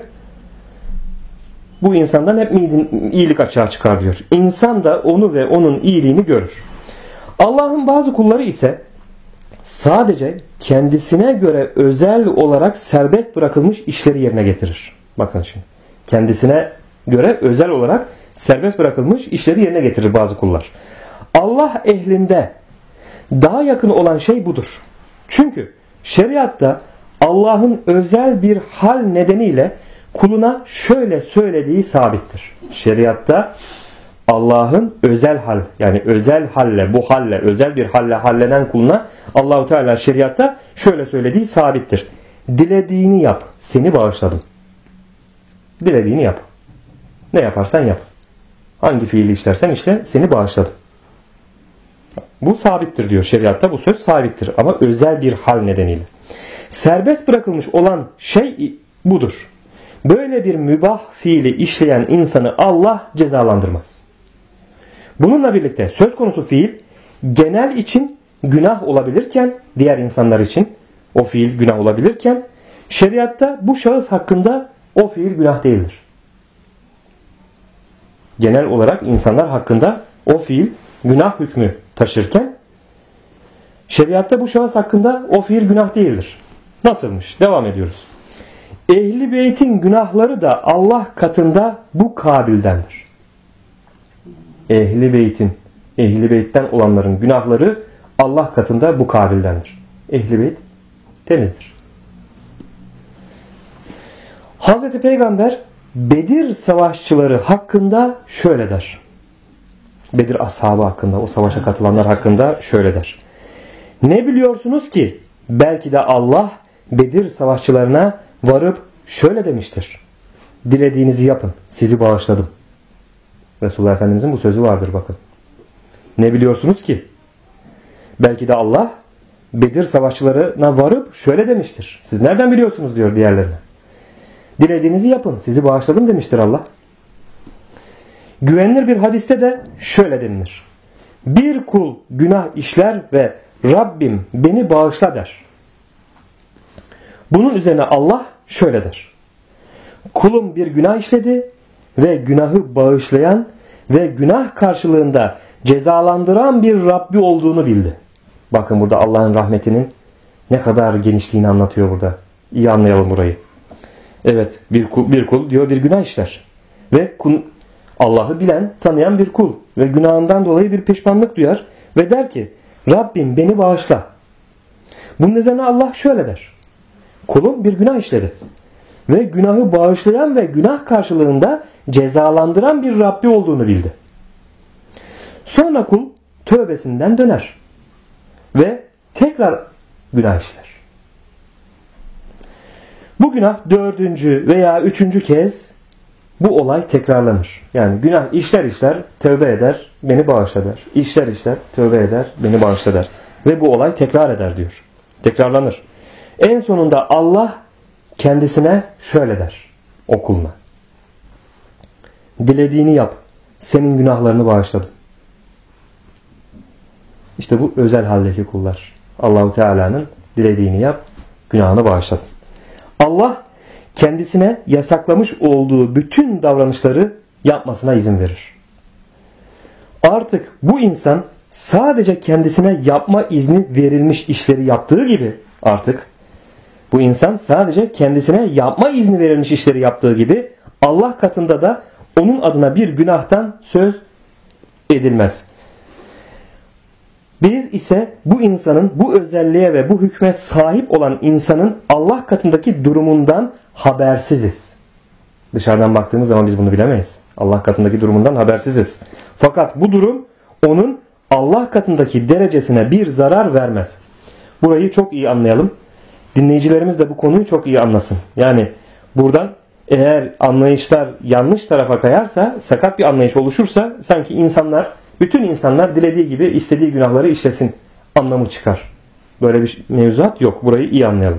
bu insandan hep iyilik açığa çıkar diyor. İnsan da onu ve onun iyiliğini görür. Allah'ın bazı kulları ise sadece kendisine göre özel olarak serbest bırakılmış işleri yerine getirir. Bakın şimdi. Kendisine göre özel olarak serbest bırakılmış işleri yerine getirir bazı kullar. Allah ehlinde daha yakın olan şey budur. Çünkü şeriatta Allah'ın özel bir hal nedeniyle kuluna şöyle söylediği sabittir. Şeriatta Allah'ın özel hal, yani özel halle, bu halle, özel bir halle hallenen kuluna Allah-u Teala şeriatta şöyle söylediği sabittir. Dilediğini yap, seni bağışladım. Dilediğini yap. Ne yaparsan yap. Hangi fiili işlersen işle, seni bağışladım. Bu sabittir diyor şeriatta, bu söz sabittir ama özel bir hal nedeniyle. Serbest bırakılmış olan şey budur. Böyle bir mübah fiili işleyen insanı Allah cezalandırmaz. Bununla birlikte söz konusu fiil genel için günah olabilirken, diğer insanlar için o fiil günah olabilirken, şeriatta bu şahıs hakkında o fiil günah değildir. Genel olarak insanlar hakkında o fiil günah hükmü taşırken, şeriatta bu şahıs hakkında o fiil günah değildir. Nasılmış? Devam ediyoruz. Ehli beytin günahları da Allah katında bu kabildendir. Ehli beytten olanların günahları Allah katında bu kabildendir. Ehli beyt temizdir. Hazreti Peygamber Bedir savaşçıları hakkında şöyle der. Bedir ashabı hakkında, o savaşa katılanlar hakkında şöyle der. Ne biliyorsunuz ki belki de Allah Bedir savaşçılarına varıp şöyle demiştir. Dilediğinizi yapın, sizi bağışladım. Resulullah Efendimizin bu sözü vardır bakın. Ne biliyorsunuz ki? Belki de Allah Bedir savaşçılarına varıp şöyle demiştir. Siz nereden biliyorsunuz diyor diğerlerine. Dilediğinizi yapın, sizi bağışladım demiştir Allah. Güvenilir bir hadiste de şöyle denilir. Bir kul günah işler ve Rabbim beni bağışla der. Bunun üzerine Allah şöyle der. Kulum bir günah işledi ve günahı bağışlayan ve günah karşılığında cezalandıran bir Rabbi olduğunu bildi. Bakın burada Allah'ın rahmetinin ne kadar genişliğini anlatıyor burada. İyi anlayalım burayı. Evet, bir kul diyor bir günah işler. Ve Allah'ı bilen, tanıyan bir kul. Ve günahından dolayı bir pişmanlık duyar. Ve der ki Rabbim beni bağışla. Bunun üzerine Allah şöyle der. Kulum bir günah işledi. Ve günahı bağışlayan ve günah karşılığında cezalandıran bir Rabbi olduğunu bildi. Sonra kul tövbesinden döner. Ve tekrar günah işler. Bu günah 4. veya 3. kez bu olay tekrarlanır. Yani günah işler tövbe eder, beni bağışla der. İşler tövbe eder, beni bağışla der. Ve bu olay tekrar eder diyor. Tekrarlanır. En sonunda Allah kendisine şöyle der o kuluna. Dilediğini yap. Senin günahlarını bağışladım. İşte bu özel haldeki kullar. Allah-u Teala'nın dilediğini yap, günahını bağışladım. Allah kendisine yasaklamış olduğu bütün davranışları yapmasına izin verir. Artık bu insan sadece kendisine yapma izni verilmiş işleri yaptığı gibi Allah katında da onun adına bir günahtan söz edilmez. Biz ise bu insanın bu özelliğe ve bu hükme sahip olan insanın Allah katındaki durumundan habersiziz. Dışarıdan baktığımız zaman biz bunu bilemeyiz. Allah katındaki durumundan habersiziz. Fakat bu durum onun Allah katındaki derecesine bir zarar vermez. Burayı çok iyi anlayalım. Dinleyicilerimiz de bu konuyu çok iyi anlasın. Yani buradan eğer anlayışlar yanlış tarafa kayarsa, sakat bir anlayış oluşursa sanki bütün insanlar dilediği gibi istediği günahları işlesin anlamı çıkar. Böyle bir mevzuat yok. Burayı iyi anlayalım.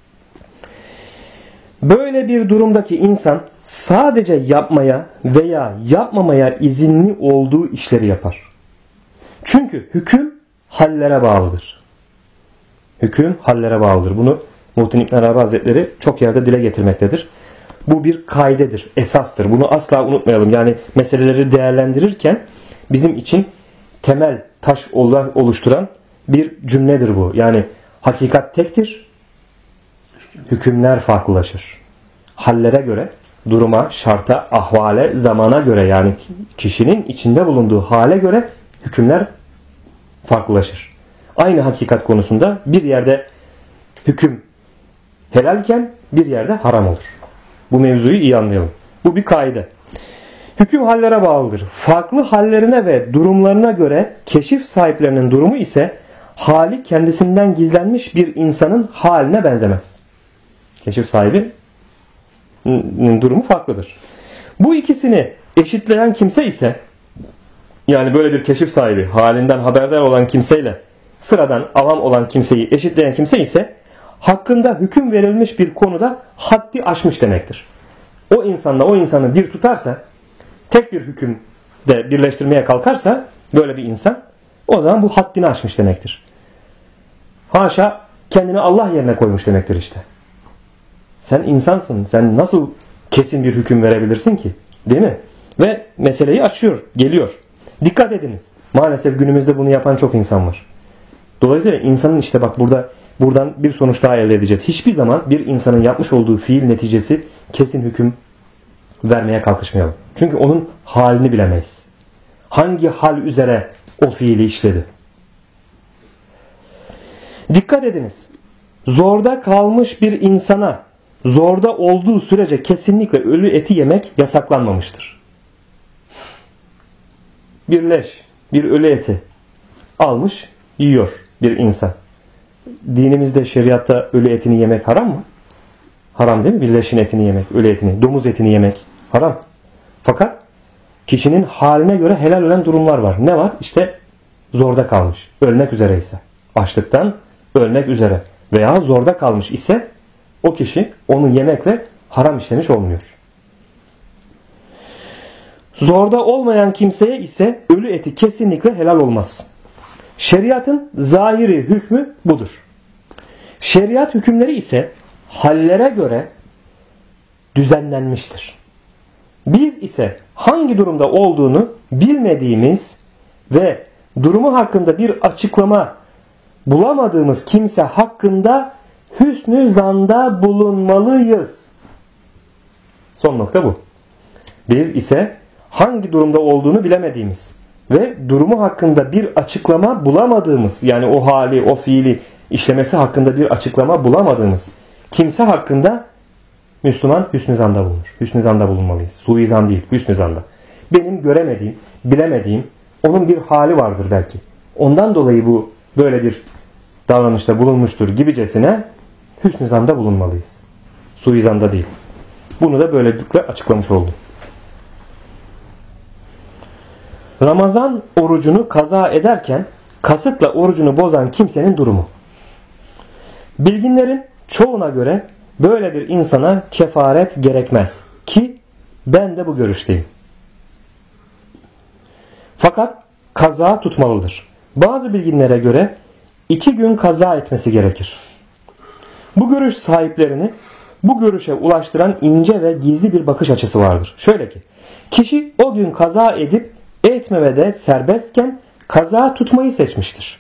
Böyle bir durumdaki insan sadece yapmaya veya yapmamaya izinli olduğu işleri yapar. Çünkü hüküm hallere bağlıdır. Hüküm hallere bağlıdır. Bunu Muhittin İbn Arabi Hazretleri çok yerde dile getirmektedir. Bu bir kaidedir, esastır. Bunu asla unutmayalım. Yani meseleleri değerlendirirken bizim için temel taş oluşturan bir cümledir bu. Yani hakikat tektir, hükümler farklılaşır. Hallere göre, duruma, şarta, ahvale, zamana göre, yani kişinin içinde bulunduğu hale göre hükümler farklılaşır. Aynı hakikat konusunda bir yerde hüküm helalken bir yerde haram olur. Bu mevzuyu iyi anlayalım. Bu bir kaide. Hüküm hallere bağlıdır. Farklı hallerine ve durumlarına göre keşif sahiplerinin durumu ise hali kendisinden gizlenmiş bir insanın haline benzemez. Keşif sahibinin durumu farklıdır. Bu ikisini eşitleyen kimse ise, yani böyle bir keşif sahibi, halinden haberdar olan kimseyle sıradan avam olan kimseyi eşitleyen kimse ise hakkında hüküm verilmiş bir konuda haddi aşmış demektir. O insanla o insanı bir tutarsa, tek bir hükümde birleştirmeye kalkarsa böyle bir insan, o zaman bu haddini aşmış demektir. Haşa, kendini Allah yerine koymuş demektir işte. Sen insansın. Sen nasıl kesin bir hüküm verebilirsin ki? Değil mi? Ve meseleyi açıyor, geliyor. Dikkat ediniz. Maalesef günümüzde bunu yapan çok insan var. Dolayısıyla insanın işte bak buradan bir sonuç daha elde edeceğiz. Hiçbir zaman bir insanın yapmış olduğu fiil neticesi kesin hüküm vermeye kalkışmayalım. Çünkü onun halini bilemeyiz. Hangi hal üzere o fiili işledi? Dikkat ediniz. Zorda kalmış bir insana zorda olduğu sürece kesinlikle ölü eti yemek yasaklanmamıştır. Bir leş, bir ölü eti almış, yiyor bir insan. Dinimizde, şeriatta ölü etini yemek haram mı? Haram değil mi? Bir leşin etini yemek, ölü etini, domuz etini yemek haram. Fakat kişinin haline göre helal olan durumlar var. Ne var? İşte zorda kalmış, ölmek üzere ise, açlıktan ölmek üzere veya zorda kalmış ise o kişi onu yemekle haram işlemiş olmuyor. Zorda olmayan kimseye ise ölü eti kesinlikle helal olmaz. Şeriatın zahiri hükmü budur. Şeriat hükümleri ise hallere göre düzenlenmiştir. Biz ise hangi durumda olduğunu bilmediğimiz ve durumu hakkında bir açıklama bulamadığımız kimse hakkında hüsnü zanda bulunmalıyız. Son nokta bu. Biz ise hangi durumda olduğunu bilemediğimiz ve durumu hakkında bir açıklama bulamadığımız, yani o hali, o fiili işlemesi hakkında bir açıklama bulamadığımız kimse hakkında Müslüman hüsnü zanda bulunur. Hüsnü zanda bulunmalıyız. Suizan değil, hüsnü zanda. Benim göremediğim, bilemediğim onun bir hali vardır belki. Ondan dolayı bu böyle bir davranışta bulunmuştur gibicesine hüsnü zanda bulunmalıyız. Suizanda değil. Bunu da böylelikle açıklamış oldum. Ramazan orucunu kaza ederken kasıtla orucunu bozan kimsenin durumu. Bilginlerin çoğuna göre böyle bir insana kefaret gerekmez ki ben de bu görüşteyim. Fakat kaza tutmalıdır. Bazı bilginlere göre 2 gün kaza etmesi gerekir. Bu görüş sahiplerini bu görüşe ulaştıran ince ve gizli bir bakış açısı vardır. Şöyle ki, kişi o gün kaza edip etmemede serbestken kaza tutmayı seçmiştir.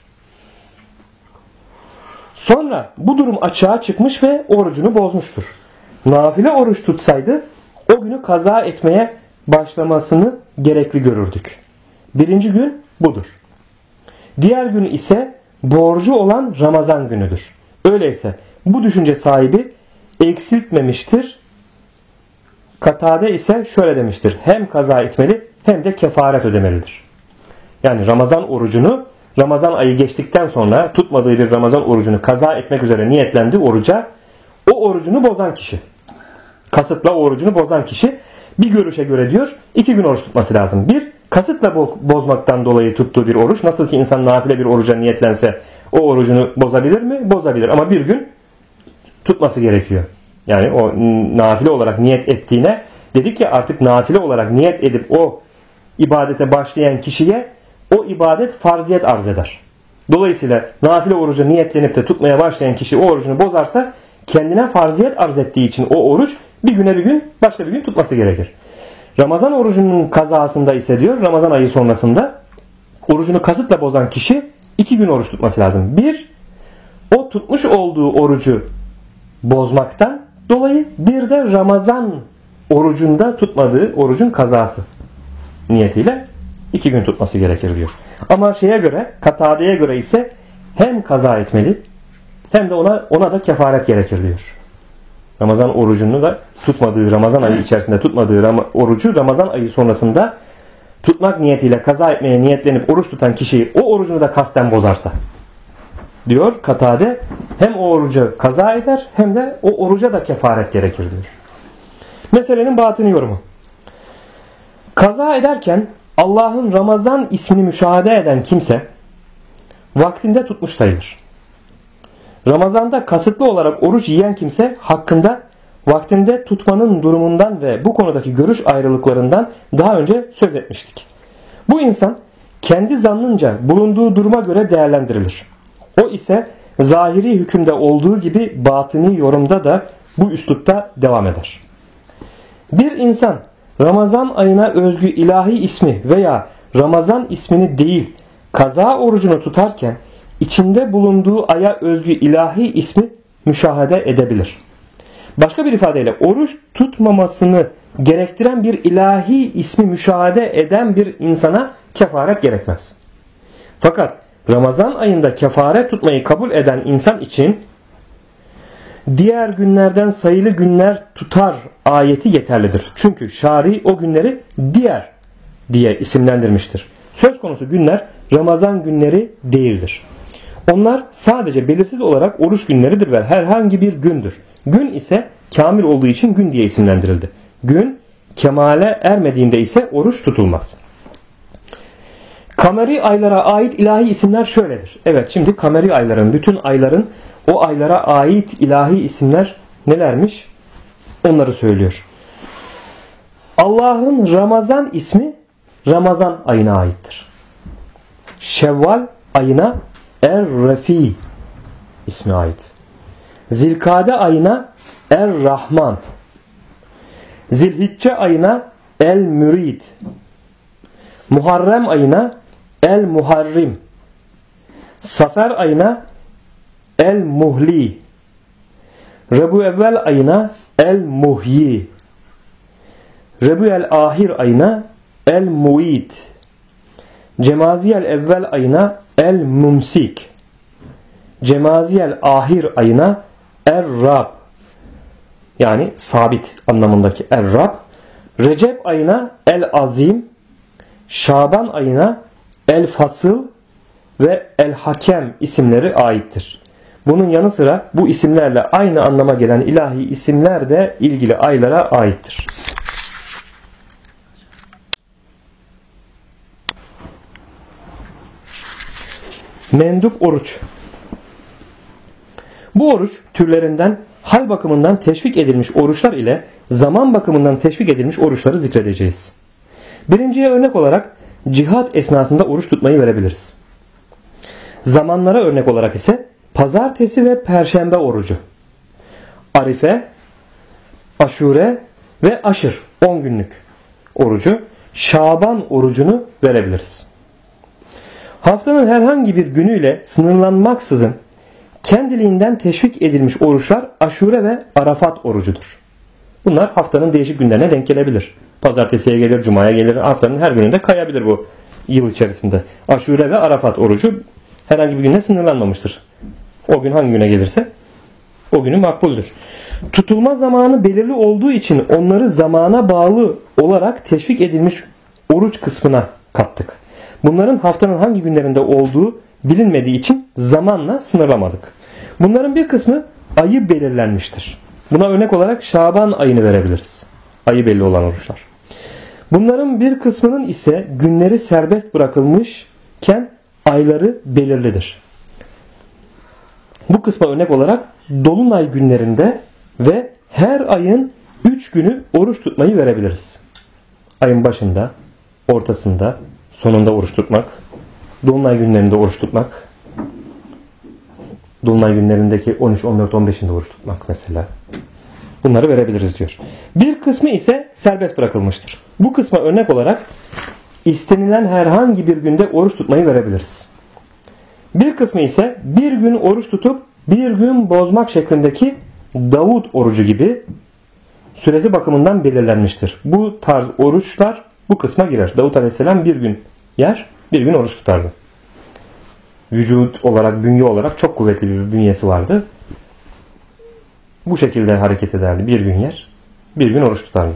Sonra bu durum açığa çıkmış ve orucunu bozmuştur. Nafile oruç tutsaydı o günü kaza etmeye başlamasını gerekli görürdük. 1. gün budur. Diğer gün ise borcu olan Ramazan günüdür. Öyleyse bu düşünce sahibi eksiltmemiştir. Katade ise şöyle demiştir: hem kaza etmeli hem de kefaret ödemelidir. Yani Ramazan orucunu Ramazan ayı geçtikten sonra tutmadığı bir Ramazan orucunu kaza etmek üzere niyetlendi oruca. O orucunu bozan kişi, kasıtla o orucunu bozan kişi bir görüşe göre diyor 2 gün oruç tutması lazım. Bir, kasıtla bozmaktan dolayı tuttuğu bir oruç. Nasıl ki insan nafile bir oruca niyetlense o orucunu bozabilir mi? Bozabilir ama bir gün tutması gerekiyor. Yani o nafile olarak niyet ettiğine dedik ya, artık nafile olarak niyet edip o ibadete başlayan kişiye o ibadet farziyet arz eder. Dolayısıyla nafile oruca niyetlenip de tutmaya başlayan kişi o orucunu bozarsa kendine farziyet arz ettiği için o oruç bir güne bir gün başka bir gün tutması gerekir. Ramazan orucunun kazasında ise diyor Ramazan ayı sonrasında orucunu kasıtla bozan kişi 2 gün oruç tutması lazım. Bir, o tutmuş olduğu orucu bozmaktan dolayı, bir de Ramazan orucunda tutmadığı orucun kazası niyetiyle 2 gün tutması gerekir diyor. Ama şeye göre, Katade'ye göre ise hem kaza etmeli hem de ona da kefaret gerekir diyor. Ramazan orucunu da tutmadığı, Ramazan ayı içerisinde tutmadığı orucu Ramazan ayı sonrasında tutmak niyetiyle kaza etmeye niyetlenip oruç tutan kişi o orucunu da kasten bozarsa diyor Katade, hem o orucu kaza eder hem de o oruca da kefaret gerekir diyor. Meselenin batını yorumu. Kaza ederken Allah'ın Ramazan ismini müşahede eden kimse vaktinde tutmuş sayılır. Ramazanda kasıtlı olarak oruç yiyen kimse hakkında vaktinde tutmanın durumundan ve bu konudaki görüş ayrılıklarından daha önce söz etmiştik. Bu insan kendi zannınca bulunduğu duruma göre değerlendirilir. O ise zahiri hükümde olduğu gibi batini yorumda da bu üslupta devam eder. Bir insan Ramazan ayına özgü ilahi ismi veya Ramazan ismini değil kaza orucunu tutarken içinde bulunduğu aya özgü ilahi ismi müşahede edebilir. Başka bir ifadeyle oruç tutmamasını gerektiren bir ilahi ismi müşahede eden bir insana kefaret gerekmez. Fakat Ramazan ayında kefaret tutmayı kabul eden insan için diğer günlerden sayılı günler tutar ayeti yeterlidir. Çünkü şari o günleri diğer diye isimlendirmiştir. Söz konusu günler Ramazan günleri değildir. Onlar sadece belirsiz olarak oruç günleridir ve herhangi bir gündür. Gün ise kamil olduğu için gün diye isimlendirildi. Gün kemale ermediğinde ise oruç tutulmaz. Kameri aylara ait ilahi isimler şöyledir. Evet, şimdi kameri ayların, bütün ayların o aylara ait ilahi isimler nelermiş? Onları söylüyor. Allah'ın Ramazan ismi Ramazan ayına aittir. Şevval ayına Er-Refi ismi ait. Zilkade ayına Er-Rahman. Zilhicce ayına El-Mürid. Muharrem ayına El-Muharrim. Safer ayına El-Muhli. Rebu'evvel ayına El-Muhyi. Rebu'el-Ahir ayına El-Muid. Cemaziyel-Evvel ayına El-Mumsik. Cemaziyel-Ahir ayına Er-Rab. Yani sabit anlamındaki Er-Rab. Recep ayına El-Azim. Şaban ayına El-Fasıl ve El-Hakem isimleri aittir. Bunun yanı sıra bu isimlerle aynı anlama gelen ilahi isimler de ilgili aylara aittir. Mendup oruç. Bu oruç türlerinden hal bakımından teşvik edilmiş oruçlar ile zaman bakımından teşvik edilmiş oruçları zikredeceğiz. Birinciye örnek olarak cihat esnasında oruç tutmayı verebiliriz. Zamanlara örnek olarak ise pazartesi ve perşembe orucu, Arife, Aşure ve Aşır 10 günlük orucu, Şaban orucunu verebiliriz. Haftanın herhangi bir günüyle sınırlanmaksızın kendiliğinden teşvik edilmiş oruçlar Aşure ve Arafat orucudur. Bunlar haftanın değişik günlerine denk gelebilir. Pazartesiye gelir, cumaya gelir, haftanın her gününde kayabilir bu yıl içerisinde. Aşure ve Arafat orucu herhangi bir güne sınırlanmamıştır. O gün hangi güne gelirse o günü makbuldür. Tutulma zamanı belirli olduğu için onları zamana bağlı olarak teşvik edilmiş oruç kısmına kattık. Bunların haftanın hangi günlerinde olduğu bilinmediği için zamanla sınırlamadık. Bunların bir kısmı ayı belirlenmiştir. Buna örnek olarak Şaban ayını verebiliriz. Ayı belli olan oruçlar. Bunların bir kısmının ise günleri serbest bırakılmışken ayları belirlidir. Bu kısma örnek olarak dolunay günlerinde ve her ayın 3 günü oruç tutmayı verebiliriz. Ayın başında, ortasında, sonunda oruç tutmak, dolunay günlerinde oruç tutmak, dolunay günlerindeki 13, 14, 15'inde oruç tutmak mesela. Bunları verebiliriz diyor. Bir kısmı ise serbest bırakılmıştır. Bu kısma örnek olarak istenilen herhangi bir günde oruç tutmayı verebiliriz. Bir kısmı ise bir gün oruç tutup bir gün bozmak şeklindeki Davud orucu gibi süresi bakımından belirlenmiştir. Bu tarz oruçlar bu kısma girer. Davud Aleyhisselam bir gün yer, bir gün oruç tutardı. Vücut olarak, bünye olarak çok kuvvetli bir bünyesi vardı. Bu şekilde hareket ederdi. Bir gün yer, bir gün oruç tutardı.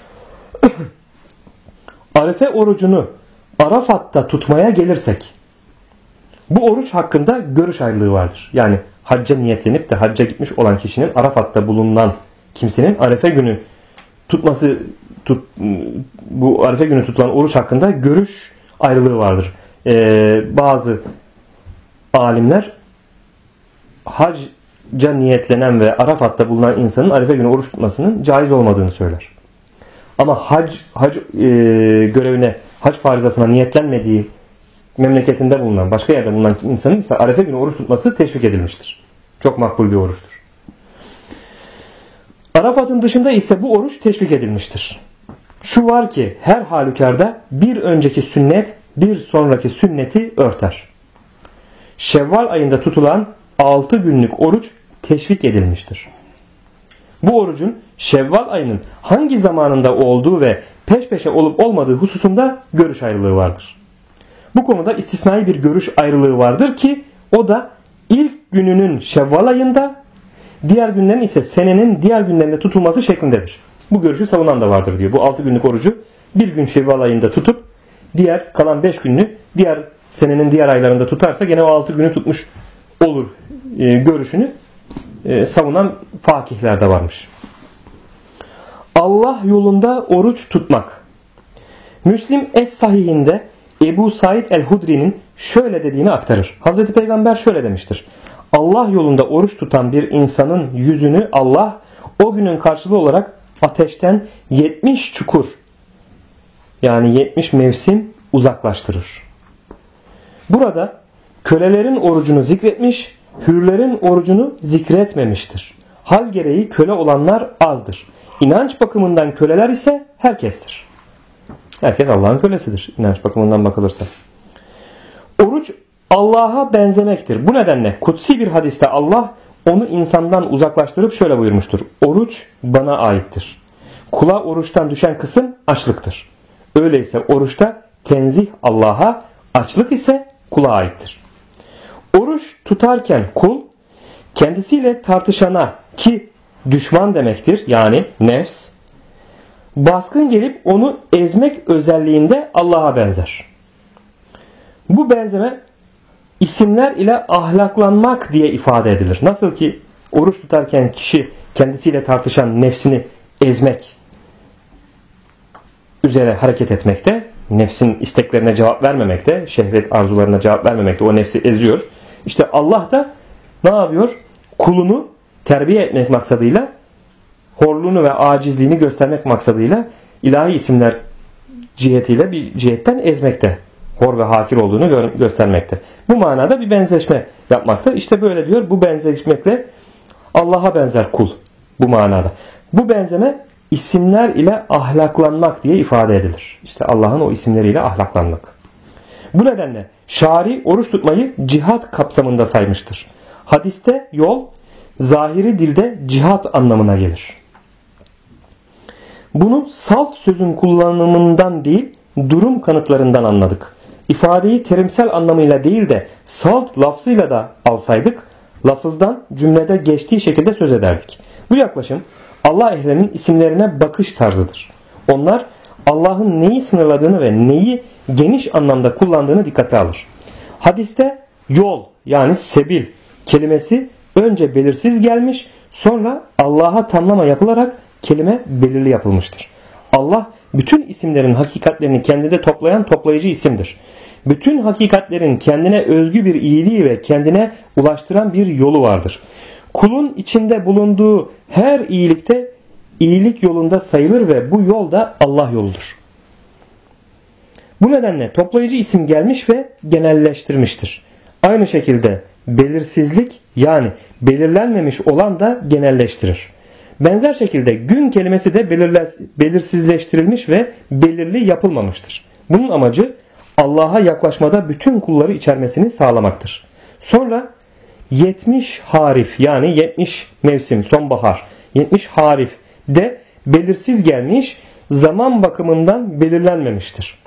Arefe orucunu Arafat'ta tutmaya gelirsek, bu oruç hakkında görüş ayrılığı vardır. Yani hacca niyetlenip de hacca gitmiş olan kişinin, Arafat'ta bulunan kimsenin Arefe günü tutması, bu Arefe günü tutulan oruç hakkında görüş ayrılığı vardır. Bazı alimler hacca niyetlenen ve Arafat'ta bulunan insanın Arefe günü oruç tutmasının caiz olmadığını söyler. Ama hac görevine, hac farizasına niyetlenmediği memleketinde bulunan, başka yerde bulunan insanın ise Arefe günü oruç tutması teşvik edilmiştir. Çok makbul bir oruçtur. Arafat'ın dışında ise bu oruç teşvik edilmiştir. Şu var ki her halükarda bir önceki sünnet bir sonraki sünneti örter. Şevval ayında tutulan 6 günlük oruç teşvik edilmiştir. Bu orucun Şevval ayının hangi zamanında olduğu ve peş peşe olup olmadığı hususunda görüş ayrılığı vardır. Bu konuda istisnai bir görüş ayrılığı vardır ki o da ilk gününün Şevval ayında, diğer günlerin ise senenin diğer günlerinde tutulması şeklindedir. Bu görüşü savunan da vardır diyor. Bu 6 günlük orucu bir gün Şevval ayında tutup diğer kalan 5 gününü diğer senenin diğer aylarında tutarsa gene o 6 günü tutmuş olur görüşünü savunan fakihler de varmış. Allah yolunda oruç tutmak. Müslim Es-Sahih'inde Ebu Said el-Hudri'nin şöyle dediğini aktarır. Hazreti Peygamber şöyle demiştir. Allah yolunda oruç tutan bir insanın yüzünü Allah o günün karşılığı olarak ateşten 70 çukur, yani 70 mevsim uzaklaştırır. Burada kölelerin orucunu zikretmiş, hürlerin orucunu zikretmemiştir. Hal gereği köle olanlar azdır. İnanç bakımından köleler ise herkestir. Herkes Allah'ın kölesidir inanç bakımından bakılırsa. Oruç Allah'a benzemektir. Bu nedenle kutsi bir hadiste Allah onu insandan uzaklaştırıp şöyle buyurmuştur. Oruç bana aittir. Kula oruçtan düşen kısım açlıktır. Öyleyse oruçta tenzih Allah'a, açlık ise kula aittir. Oruç tutarken kul kendisiyle tartışana, ki düşman demektir, yani nefs, baskın gelip onu ezmek özelliğinde Allah'a benzer. Bu benzeme isimler ile ahlaklanmak diye ifade edilir. Nasıl ki oruç tutarken kişi kendisiyle tartışan nefsini ezmek üzere hareket etmekte, nefsin isteklerine cevap vermemekte, şehvet arzularına cevap vermemekte, o nefsi eziyor. İşte Allah da ne yapıyor? Kulunu terbiye etmek maksadıyla, horluğunu ve acizliğini göstermek maksadıyla ilahi isimler cihetiyle bir cihetten ezmekte. Hor ve hakir olduğunu göstermekte. Bu manada bir benzeşme yapmakta. İşte böyle diyor, bu benzeşmekle Allah'a benzer kul bu manada. Bu benzeme isimler ile ahlaklanmak diye ifade edilir. İşte Allah'ın o isimleriyle ahlaklanmak. Bu nedenle şari oruç tutmayı cihat kapsamında saymıştır. Hadiste yol, zahiri dilde cihat anlamına gelir. Bunu salt sözün kullanımından değil, durum kanıtlarından anladık. İfadeyi terimsel anlamıyla değil de salt lafzıyla da alsaydık, lafızdan cümlede geçtiği şekilde söz ederdik. Bu yaklaşım Allah ehline isimlerine bakış tarzıdır. Onlar Allah'ın neyi sınırladığını ve neyi geniş anlamda kullandığını dikkate alır. Hadiste yol yani sebil kelimesi önce belirsiz gelmiş, sonra Allah'a tamlama yapılarak kelime belirli yapılmıştır. Allah bütün isimlerin hakikatlerini kendinde toplayan toplayıcı isimdir. Bütün hakikatlerin kendine özgü bir iyiliği ve kendine ulaştıran bir yolu vardır. Kulun içinde bulunduğu her iyilikte iyilik yolunda sayılır ve bu yol da Allah yoludur. Bu nedenle toplayıcı isim gelmiş ve genelleştirmiştir. Aynı şekilde belirsizlik yani belirlenmemiş olan da genelleştirir. Benzer şekilde gün kelimesi de belirsizleştirilmiş ve belirli yapılmamıştır. Bunun amacı Allah'a yaklaşmada bütün kulları içermesini sağlamaktır. Sonra 70 harif yani 70 mevsim sonbahar 70 harif de belirsiz gelmiş, zaman bakımından belirlenmemiştir.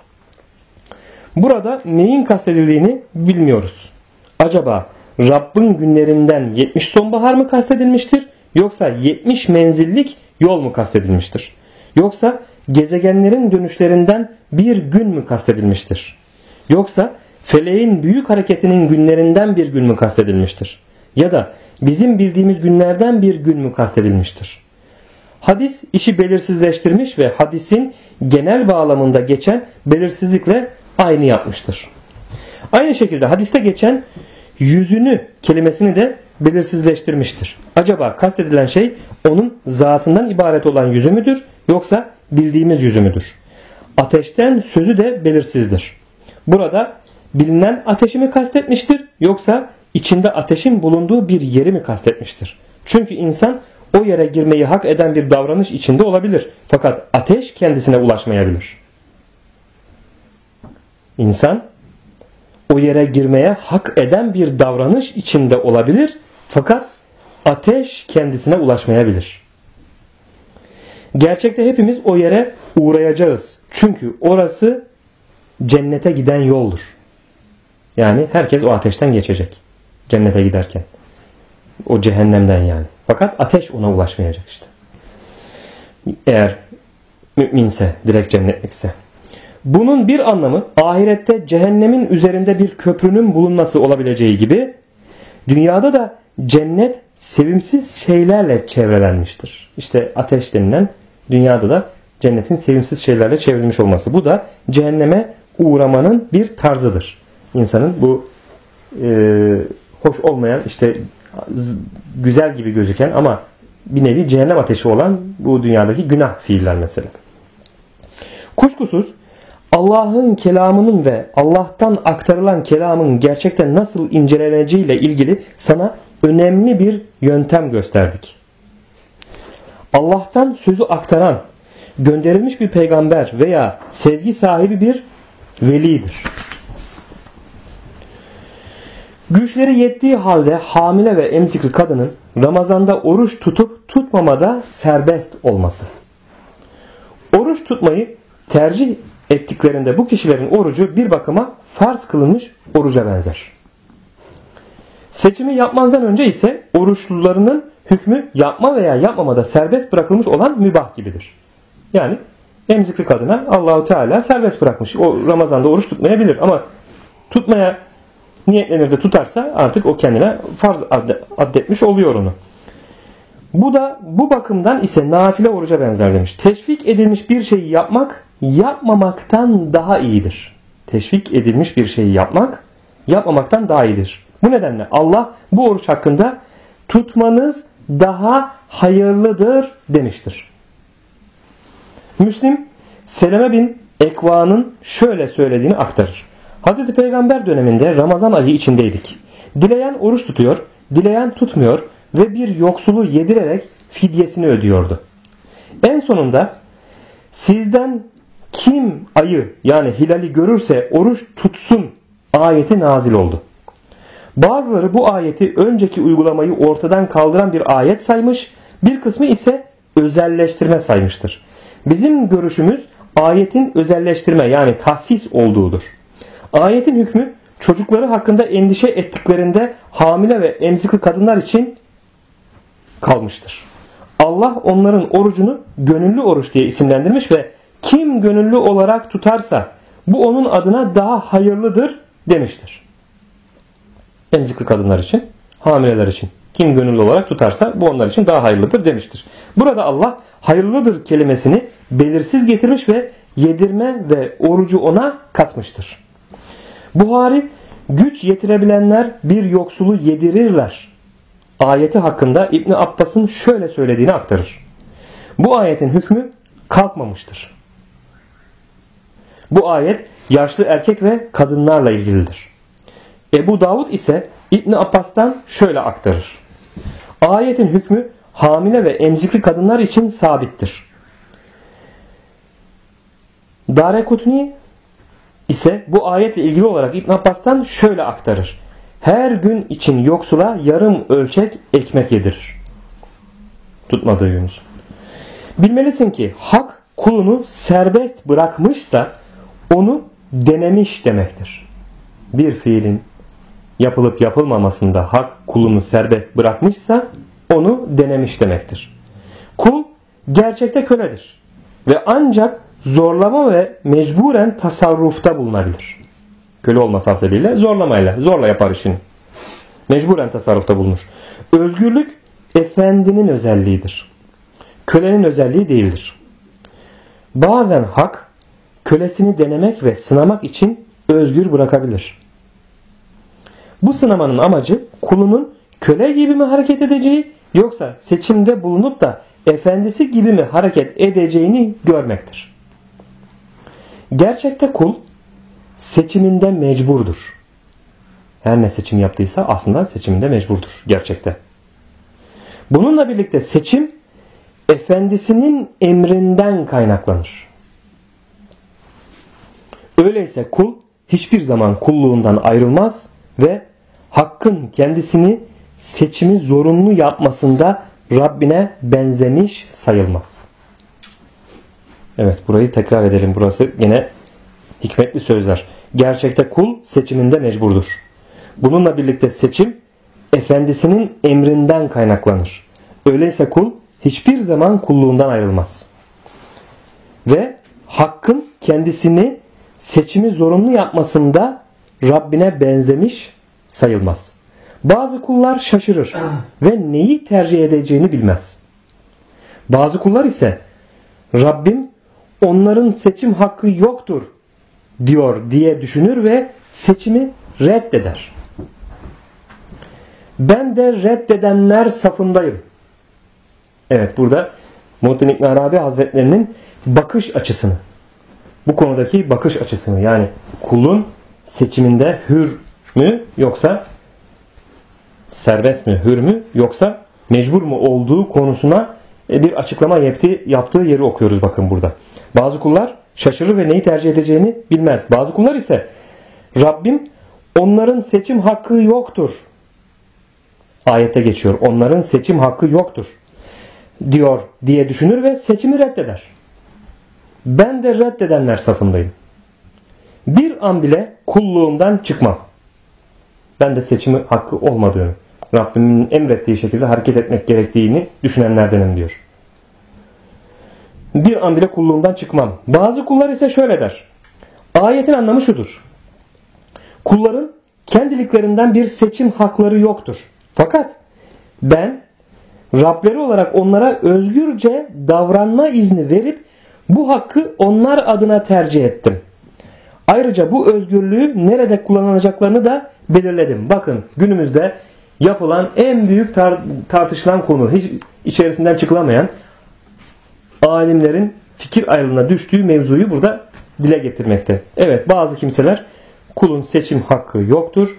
Burada neyin kastedildiğini bilmiyoruz. Acaba Rabbin günlerinden 70 sonbahar mı kastedilmiştir? Yoksa 70 menzillik yol mu kastedilmiştir? Yoksa gezegenlerin dönüşlerinden bir gün mü kastedilmiştir? Yoksa feleğin büyük hareketinin günlerinden bir gün mü kastedilmiştir? Ya da bizim bildiğimiz günlerden bir gün mü kastedilmiştir? Hadis işi belirsizleştirmiş ve hadisin genel bağlamında geçen belirsizlikle aynı yapmıştır. Aynı şekilde hadiste geçen yüzünü kelimesini de belirsizleştirmiştir. Acaba kastedilen şey onun zatından ibaret olan yüzü müdür yoksa bildiğimiz yüzü müdür? Ateşten sözü de belirsizdir. Burada bilinen ateşi mi kastetmiştir yoksa içinde ateşin bulunduğu bir yeri mi kastetmiştir? Çünkü insan o yere girmeyi hak eden bir davranış içinde olabilir. Fakat ateş kendisine ulaşmayabilir. İnsan o yere girmeye hak eden bir davranış içinde olabilir. Fakat ateş kendisine ulaşmayabilir. Gerçekte hepimiz o yere uğrayacağız. Çünkü orası cennete giden yoldur. Yani herkes o ateşten geçecek. Cennete giderken. O cehennemden yani. Fakat ateş ona ulaşmayacak işte. Eğer müminse, direkt cennetlikse. Bunun bir anlamı ahirette cehennemin üzerinde bir köprünün bulunması olabileceği gibi dünyada da cennet sevimsiz şeylerle çevrelenmiştir. İşte ateş denilen dünyada da cennetin sevimsiz şeylerle çevrilmiş olması. Bu da cehenneme uğramanın bir tarzıdır. İnsanın bu hoş olmayan işte güzel gibi gözüken ama bir nevi cehennem ateşi olan bu dünyadaki günah fiiller mesela. Kuşkusuz Allah'ın kelamının ve Allah'tan aktarılan kelamın gerçekten nasıl inceleneceğiyle ilgili sana önemli bir yöntem gösterdik. Allah'tan sözü aktaran, gönderilmiş bir peygamber veya sezgi sahibi bir velidir. Güçleri yettiği halde hamile ve emzikli kadının Ramazan'da oruç tutup tutmamada serbest olması. Oruç tutmayı tercih ettiklerinde bu kişilerin orucu bir bakıma farz kılınmış oruca benzer. Seçimi yapmazdan önce ise oruçlularının hükmü yapma veya yapmamada serbest bırakılmış olan mübah gibidir. Yani emzikli kadına Allahu Teala serbest bırakmış. O Ramazan'da oruç tutmayabilir ama tutmaya niyetlenir de tutarsa artık o kendine farz addetmiş oluyor onu. Bu da bu bakımdan ise nafile oruca benzer demiş. Teşvik edilmiş bir şeyi yapmak yapmamaktan daha iyidir. Teşvik edilmiş bir şeyi yapmak yapmamaktan daha iyidir. Bu nedenle Allah bu oruç hakkında tutmanız daha hayırlıdır demiştir. Müslim Seleme bin Ekva'nın şöyle söylediğini aktarır. Hazreti Peygamber döneminde Ramazan ayı içindeydik. Dileyen oruç tutuyor, dileyen tutmuyor ve bir yoksulu yedirerek fidyesini ödüyordu. En sonunda sizden kim ayı yani hilali görürse oruç tutsun ayeti nazil oldu. Bazıları bu ayeti önceki uygulamayı ortadan kaldıran bir ayet saymış, bir kısmı ise özelleştirme saymıştır. Bizim görüşümüz ayetin özelleştirme yani tahsis olduğudur. Ayetin hükmü çocukları hakkında endişe ettiklerinde hamile ve emzikli kadınlar için kalmıştır. Allah onların orucunu gönüllü oruç diye isimlendirmiş ve kim gönüllü olarak tutarsa bu onun adına daha hayırlıdır demiştir. Emzikli kadınlar için, hamileler için kim gönüllü olarak tutarsa bu onlar için daha hayırlıdır demiştir. Burada Allah hayırlıdır kelimesini belirsiz getirmiş ve yedirme ve orucu ona katmıştır. Buhari, güç yetirebilenler bir yoksulu yedirirler ayeti hakkında İbn Abbas'ın şöyle söylediğini aktarır. Bu ayetin hükmü kalkmamıştır. Bu ayet yaşlı erkek ve kadınlarla ilgilidir. Ebu Davud ise İbn Abbas'tan şöyle aktarır. Ayetin hükmü hamile ve emzikli kadınlar için sabittir. Darekutni ise bu ayetle ilgili olarak İbn Abbas'tan şöyle aktarır. Her gün için yoksula yarım ölçek ekmek yedirir. Tutmadığı Yunus. Bilmelisin ki hak kulunu serbest bırakmışsa onu denemiş demektir. Bir fiilin yapılıp yapılmamasında hak kulunu serbest bırakmışsa onu denemiş demektir. Kul gerçekte köledir ve ancak zorlama ve mecburen tasarrufta bulunabilir. Köle olması hasebiyle zorla yapar işini. Mecburen tasarrufta bulunur. Özgürlük efendinin özelliğidir. Kölenin özelliği değildir. Bazen hak kölesini denemek ve sınamak için özgür bırakabilir. Bu sınamanın amacı kulunun köle gibi mi hareket edeceği yoksa seçimde bulunup da efendisi gibi mi hareket edeceğini görmektir. Gerçekte kul seçiminde mecburdur. Her ne seçim yaptıysa aslında seçiminde mecburdur gerçekte. Bununla birlikte seçim efendisinin emrinden kaynaklanır. Öyleyse kul hiçbir zaman kulluğundan ayrılmaz ve hakkın kendisini seçimi zorunlu yapmasında Rabbine benzemiş sayılmaz. Evet, burayı tekrar edelim. Burası yine hikmetli sözler. Gerçekte kul seçiminde mecburdur. Bununla birlikte seçim efendisinin emrinden kaynaklanır. Öyleyse kul hiçbir zaman kulluğundan ayrılmaz. Ve hakkın kendisini seçimi zorunlu yapmasında Rabbine benzemiş sayılmaz. Bazı kullar şaşırır ve neyi tercih edeceğini bilmez. Bazı kullar ise Rabbim onların seçim hakkı yoktur diyor diye düşünür ve seçimi reddeder. Ben de reddedenler safındayım. Evet, burada Muhittin İbn Arabi Hazretlerinin bakış açısını, bu konudaki bakış açısını, yani kulun seçiminde hür mü yoksa serbest mi, hür mü yoksa mecbur mu olduğu konusuna bir açıklama yaptığı yeri okuyoruz bakın burada. Bazı kullar şaşırır ve neyi tercih edeceğini bilmez. Bazı kullar ise Rabbim onların seçim hakkı yoktur. Ayette geçiyor. Onların seçim hakkı yoktur diyor diye düşünür ve seçimi reddeder. Ben de reddedenler safındayım. Bir an bile kulluğumdan çıkmam. Ben de seçimi hakkı olmadığını, Rabbimin emrettiği şekilde hareket etmek gerektiğini düşünenlerdenim diyor. Bir an bile kulluğumdan çıkmam. Bazı kullar ise şöyle der. Ayetin anlamı şudur. Kulların kendiliklerinden bir seçim hakları yoktur. Fakat ben Rableri olarak onlara özgürce davranma izni verip bu hakkı onlar adına tercih ettim. Ayrıca bu özgürlüğü nerede kullanılacaklarını da belirledim. Bakın, günümüzde yapılan en büyük tartışılan konu, hiç içerisinden çıkılamayan, alimlerin fikir ayrılığına düştüğü mevzuyu burada dile getirmekte. Evet, bazı kimseler kulun seçim hakkı yoktur,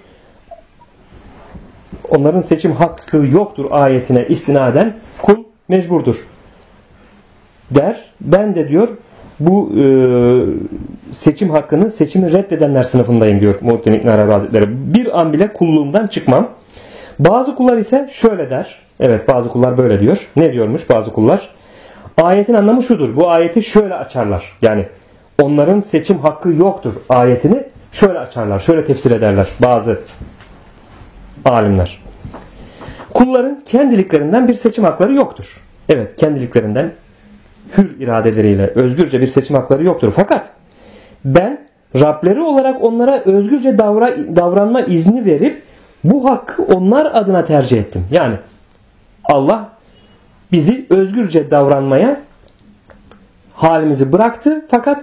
onların seçim hakkı yoktur ayetine istinaden kul mecburdur der. Ben de diyor bu seçim hakkını, seçimi reddedenler sınıfındayım diyor Muhittin İbn Arabi Hazretleri. Bir an bile kulluğumdan çıkmam. Bazı kullar ise şöyle der. Evet, bazı kullar böyle diyor. Ne diyormuş bazı kullar? Ayetin anlamı şudur. Bu ayeti şöyle açarlar. Yani onların seçim hakkı yoktur ayetini şöyle açarlar. Şöyle tefsir ederler bazı alimler. Kulların kendiliklerinden bir seçim hakları yoktur. Evet, kendiliklerinden hür iradeleriyle özgürce bir seçim hakları yoktur. Fakat ben Rableri olarak onlara özgürce davranma izni verip bu hakkı onlar adına tercih ettim. Yani Allah bizi özgürce davranmaya halimizi bıraktı, fakat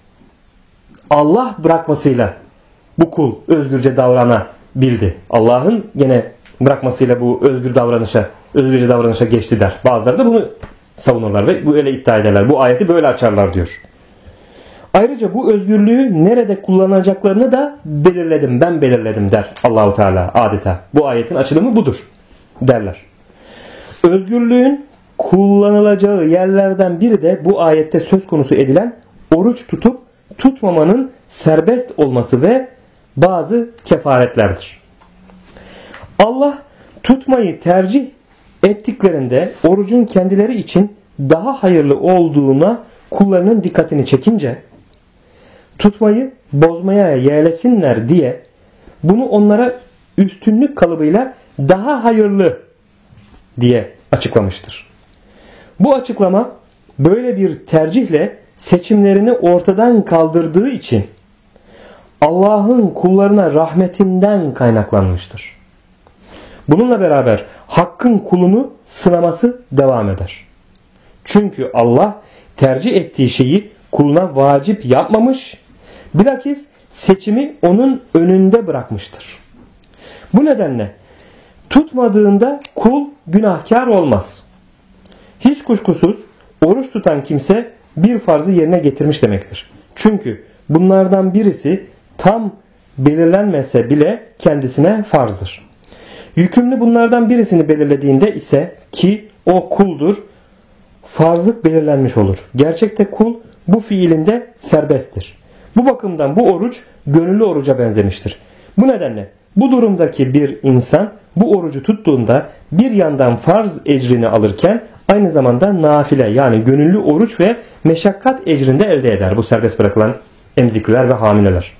Allah bırakmasıyla bu kul özgürce davranabildi. Allah'ın gene bırakmasıyla bu özgürce davranışa geçti der. Bazıları da bunu savunurlar ve böyle iddia ederler. Bu ayeti böyle açarlar diyor. Ayrıca bu özgürlüğü nerede kullanacaklarını da ben belirledim der Allahu Teala adeta. Bu ayetin açılımı budur derler. Özgürlüğün kullanılacağı yerlerden biri de bu ayette söz konusu edilen oruç tutup tutmamanın serbest olması ve bazı kefaretlerdir. Allah tutmayı tercih ettiklerinde orucun kendileri için daha hayırlı olduğuna kullarının dikkatini çekince tutmayı bozmaya yeğlesinler diye bunu onlara üstünlük kalıbıyla daha hayırlı diye açıklamıştır. Bu açıklama böyle bir tercihle seçimlerini ortadan kaldırdığı için Allah'ın kullarına rahmetinden kaynaklanmıştır. Bununla beraber hakkın kulunu sınaması devam eder. Çünkü Allah tercih ettiği şeyi kuluna vacip yapmamış, bilakis seçimi onun önünde bırakmıştır. Bu nedenle tutmadığında kul günahkar olmaz. Hiç kuşkusuz oruç tutan kimse bir farzı yerine getirmiş demektir. Çünkü bunlardan birisi tam belirlenmese bile kendisine farzdır. Yükümlü bunlardan birisini belirlediğinde ise ki o kuldur, farzlık belirlenmiş olur. Gerçekte kul bu fiilinde serbesttir. Bu bakımdan bu oruç gönüllü oruca benzemiştir. Bu nedenle bu durumdaki bir insan bu orucu tuttuğunda bir yandan farz ecrini alırken aynı zamanda nafile yani gönüllü oruç ve meşakkat ecrini de elde eder. Bu serbest bırakılan emzikliler ve hamileler.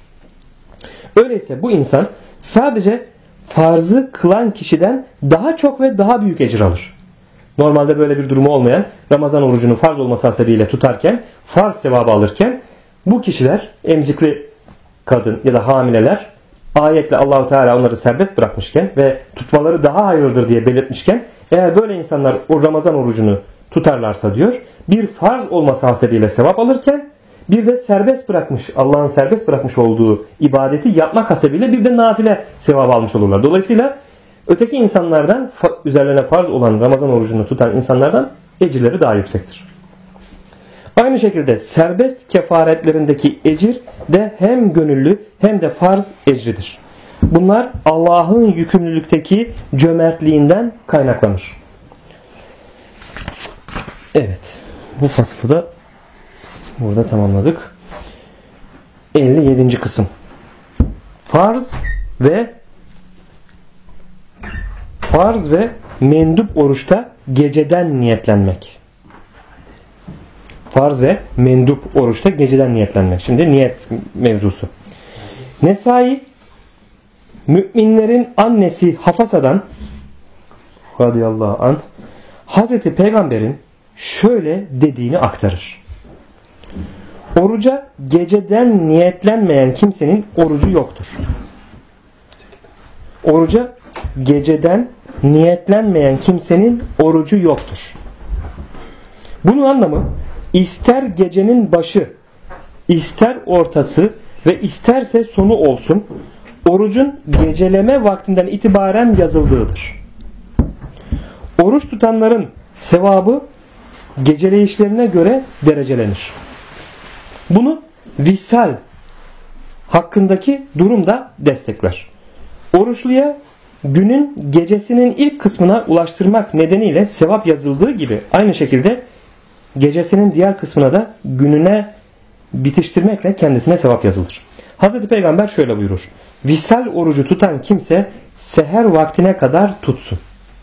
Öyleyse bu insan sadece farzı kılan kişiden daha çok ve daha büyük ecir alır. Normalde böyle bir durumu olmayan Ramazan orucunu farz olması hasebiyle tutarken farz sevabı alırken bu kişiler emzikli kadın ya da hamileler ayetle Allahu Teala onları serbest bırakmışken ve tutmaları daha hayırlıdır diye belirtmişken eğer böyle insanlar o Ramazan orucunu tutarlarsa diyor bir farz olması hasebiyle sevap alırken bir de Allah'ın serbest bırakmış olduğu ibadeti yapmak hasebiyle bir de nafile sevap almış olurlar. Dolayısıyla öteki insanlardan üzerlerine farz olan Ramazan orucunu tutan insanlardan ecirleri daha yüksektir. Aynı şekilde serbest kefaretlerindeki ecir de hem gönüllü hem de farz ecridir. Bunlar Allah'ın yükümlülükteki cömertliğinden kaynaklanır. Evet, bu faslı da burada tamamladık. 57. kısım. Farz ve mendup oruçta geceden niyetlenmek. Farz ve mendup oruçta geceden niyetlenmek. Şimdi niyet mevzusu. Nesai müminlerin annesi Hafasa'dan radıyallahu anh Hazreti Peygamber'in şöyle dediğini aktarır. Oruca geceden niyetlenmeyen kimsenin orucu yoktur. Oruca geceden niyetlenmeyen kimsenin orucu yoktur. Bunun anlamı ister gecenin başı, ister ortası ve isterse sonu olsun orucun geceleme vaktinden itibaren yazıldığıdır. Oruç tutanların sevabı geceleyişlerine göre derecelenir. Bunu visal hakkındaki durum da destekler. Oruçluya günün gecesinin ilk kısmına ulaştırmak nedeniyle sevap yazıldığı gibi aynı şekilde gecesinin diğer kısmına da gününe bitiştirmekle kendisine sevap yazılır. Hazreti Peygamber şöyle buyurur. Visal orucu tutan kimse seher vaktine kadar tutsun.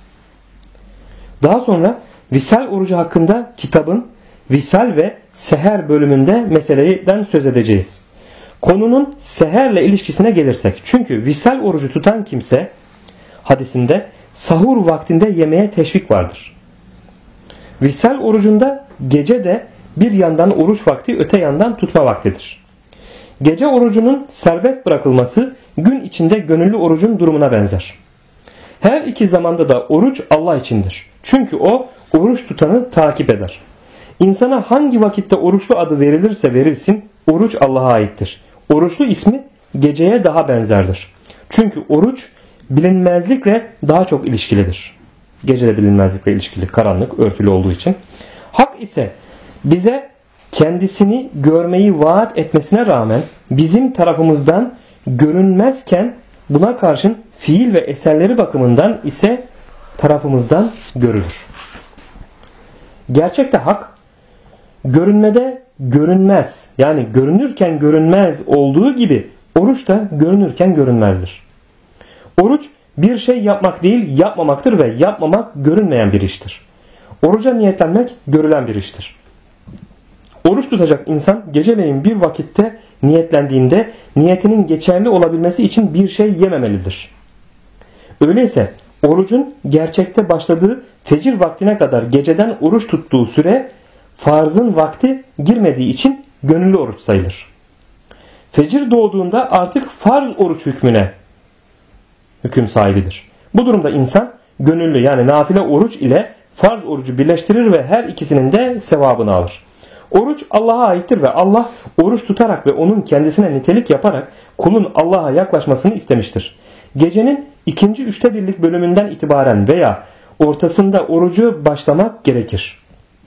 Daha sonra visal orucu hakkında kitabın visal ve seher bölümünde meseleden söz edeceğiz. Konunun seherle ilişkisine gelirsek. Çünkü visal orucu tutan kimse hadisinde sahur vaktinde yemeye teşvik vardır. Visal orucunda gece de bir yandan oruç vakti, öte yandan tutma vaktidir. Gece orucunun serbest bırakılması gün içinde gönüllü orucun durumuna benzer. Her iki zamanda da oruç Allah içindir. Çünkü o oruç tutanı takip eder. İnsana hangi vakitte oruçlu adı verilirse verilsin oruç Allah'a aittir. Oruçlu ismi geceye daha benzerdir. Çünkü oruç bilinmezlikle daha çok ilişkilidir. Gece de bilinmezlikle ilişkili, karanlık, örtülü olduğu için. Hak ise bize kendisini görmeyi vaat etmesine rağmen bizim tarafımızdan görünmezken buna karşın fiil ve eserleri bakımından ise tarafımızdan görülür. Gerçekte hak görünmede görünmez, yani görünürken görünmez olduğu gibi oruç da görünürken görünmezdir. Oruç bir şey yapmak değil yapmamaktır ve yapmamak görünmeyen bir iştir. Oruca niyetlenmek görülen bir iştir. Oruç tutacak insan geceleyin bir vakitte niyetlendiğinde niyetinin geçerli olabilmesi için bir şey yememelidir. Öyleyse orucun gerçekte başladığı fecir vaktine kadar geceden oruç tuttuğu süre farzın vakti girmediği için gönüllü oruç sayılır. Fecir doğduğunda artık farz oruç hüküm sahibidir. Bu durumda insan gönüllü yani nafile oruç ile farz orucu birleştirir ve her ikisinin de sevabını alır. Oruç Allah'a aittir ve Allah oruç tutarak ve onun kendisine nitelik yaparak kulun Allah'a yaklaşmasını istemiştir. Gecenin ikinci üçte birlik bölümünden itibaren veya ortasında orucu başlamak gerekir.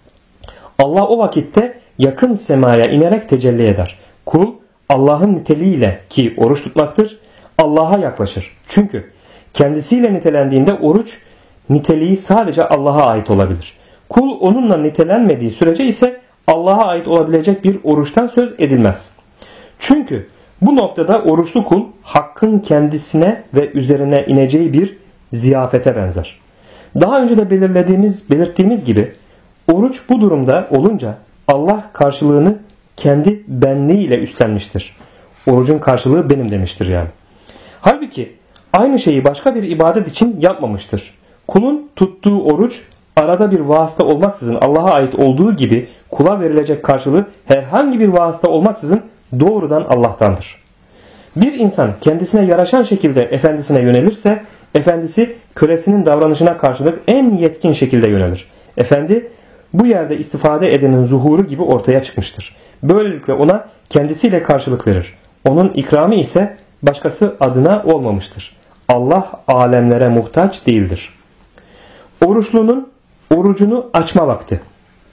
Allah o vakitte yakın semaya inerek tecelli eder. Kul Allah'ın niteliğiyle ki oruç tutmaktır Allah'a yaklaşır. Çünkü kendisiyle nitelendiğinde oruç niteliği sadece Allah'a ait olabilir. Kul onunla nitelenmediği sürece ise Allah'a ait olabilecek bir oruçtan söz edilmez. Çünkü bu noktada oruçlu kul hakkın kendisine ve üzerine ineceği bir ziyafete benzer. Daha önce de belirttiğimiz gibi oruç bu durumda olunca Allah karşılığını kendi benliğiyle üstlenmiştir. Orucun karşılığı benim demiştir yani. Halbuki aynı şeyi başka bir ibadet için yapmamıştır. Kulun tuttuğu oruç arada bir vasıta olmaksızın Allah'a ait olduğu gibi kula verilecek karşılığı herhangi bir vasıta olmaksızın doğrudan Allah'tandır. Bir insan kendisine yaraşan şekilde efendisine yönelirse efendisi kölesinin davranışına karşılık en yetkin şekilde yönelir. Efendi bu yerde istifade edenin zuhuru gibi ortaya çıkmıştır. Böylelikle ona kendisiyle karşılık verir. Onun ikramı ise başkası adına olmamıştır. Allah alemlere muhtaç değildir. Oruçlunun orucunu açma vakti.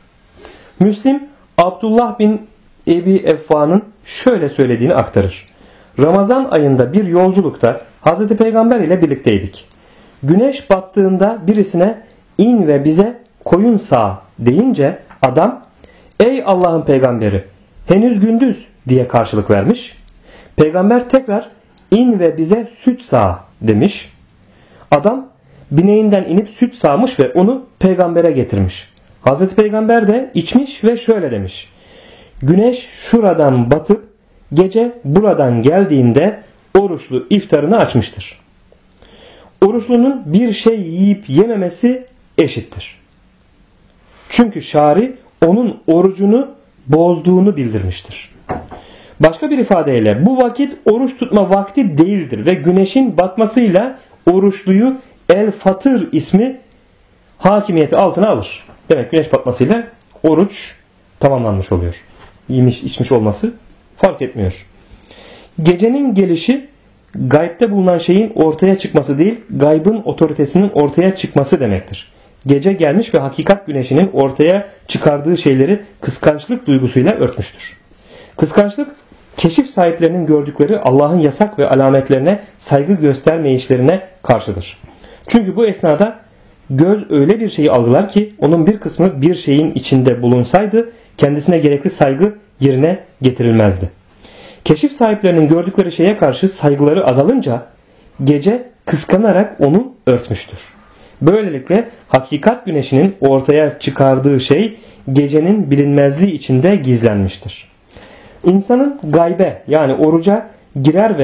Müslim Abdullah bin Ebi Effa'nın şöyle söylediğini aktarır. Ramazan ayında bir yolculukta Hazreti Peygamber ile birlikteydik. Güneş battığında birisine in ve bize koyun sağ deyince adam ey Allah'ın peygamberi henüz gündüz diye karşılık vermiş. Peygamber tekrar in ve bize süt sağ demiş. Adam bineğinden inip süt sağmış ve onu peygambere getirmiş. Hazreti Peygamber de içmiş ve şöyle demiş. Güneş şuradan batıp gece buradan geldiğinde oruçlu iftarını açmıştır. Oruçlunun bir şey yiyip yememesi eşittir. Çünkü şari onun orucunu bozduğunu bildirmiştir. Başka bir ifadeyle bu vakit oruç tutma vakti değildir ve güneşin batmasıyla oruçluyu el-Fatır ismi hakimiyeti altına alır. Demek güneş batmasıyla oruç tamamlanmış oluyor. Yemiş içmiş olması fark etmiyor. Gecenin gelişi gaybte bulunan şeyin ortaya çıkması değil, gaybın otoritesinin ortaya çıkması demektir. Gece gelmiş ve hakikat güneşinin ortaya çıkardığı şeyleri kıskançlık duygusuyla örtmüştür. Kıskançlık, keşif sahiplerinin gördükleri Allah'ın yasak ve alametlerine saygı göstermeyişlerine karşıdır. Çünkü bu esnada göz öyle bir şeyi algılar ki onun bir kısmı bir şeyin içinde bulunsaydı kendisine gerekli saygı yerine getirilmezdi. Keşif sahiplerinin gördükleri şeye karşı saygıları azalınca gece kıskanarak onu örtmüştür. Böylelikle hakikat güneşinin ortaya çıkardığı şey gecenin bilinmezliği içinde gizlenmiştir. İnsanın gaybe yani oruca girer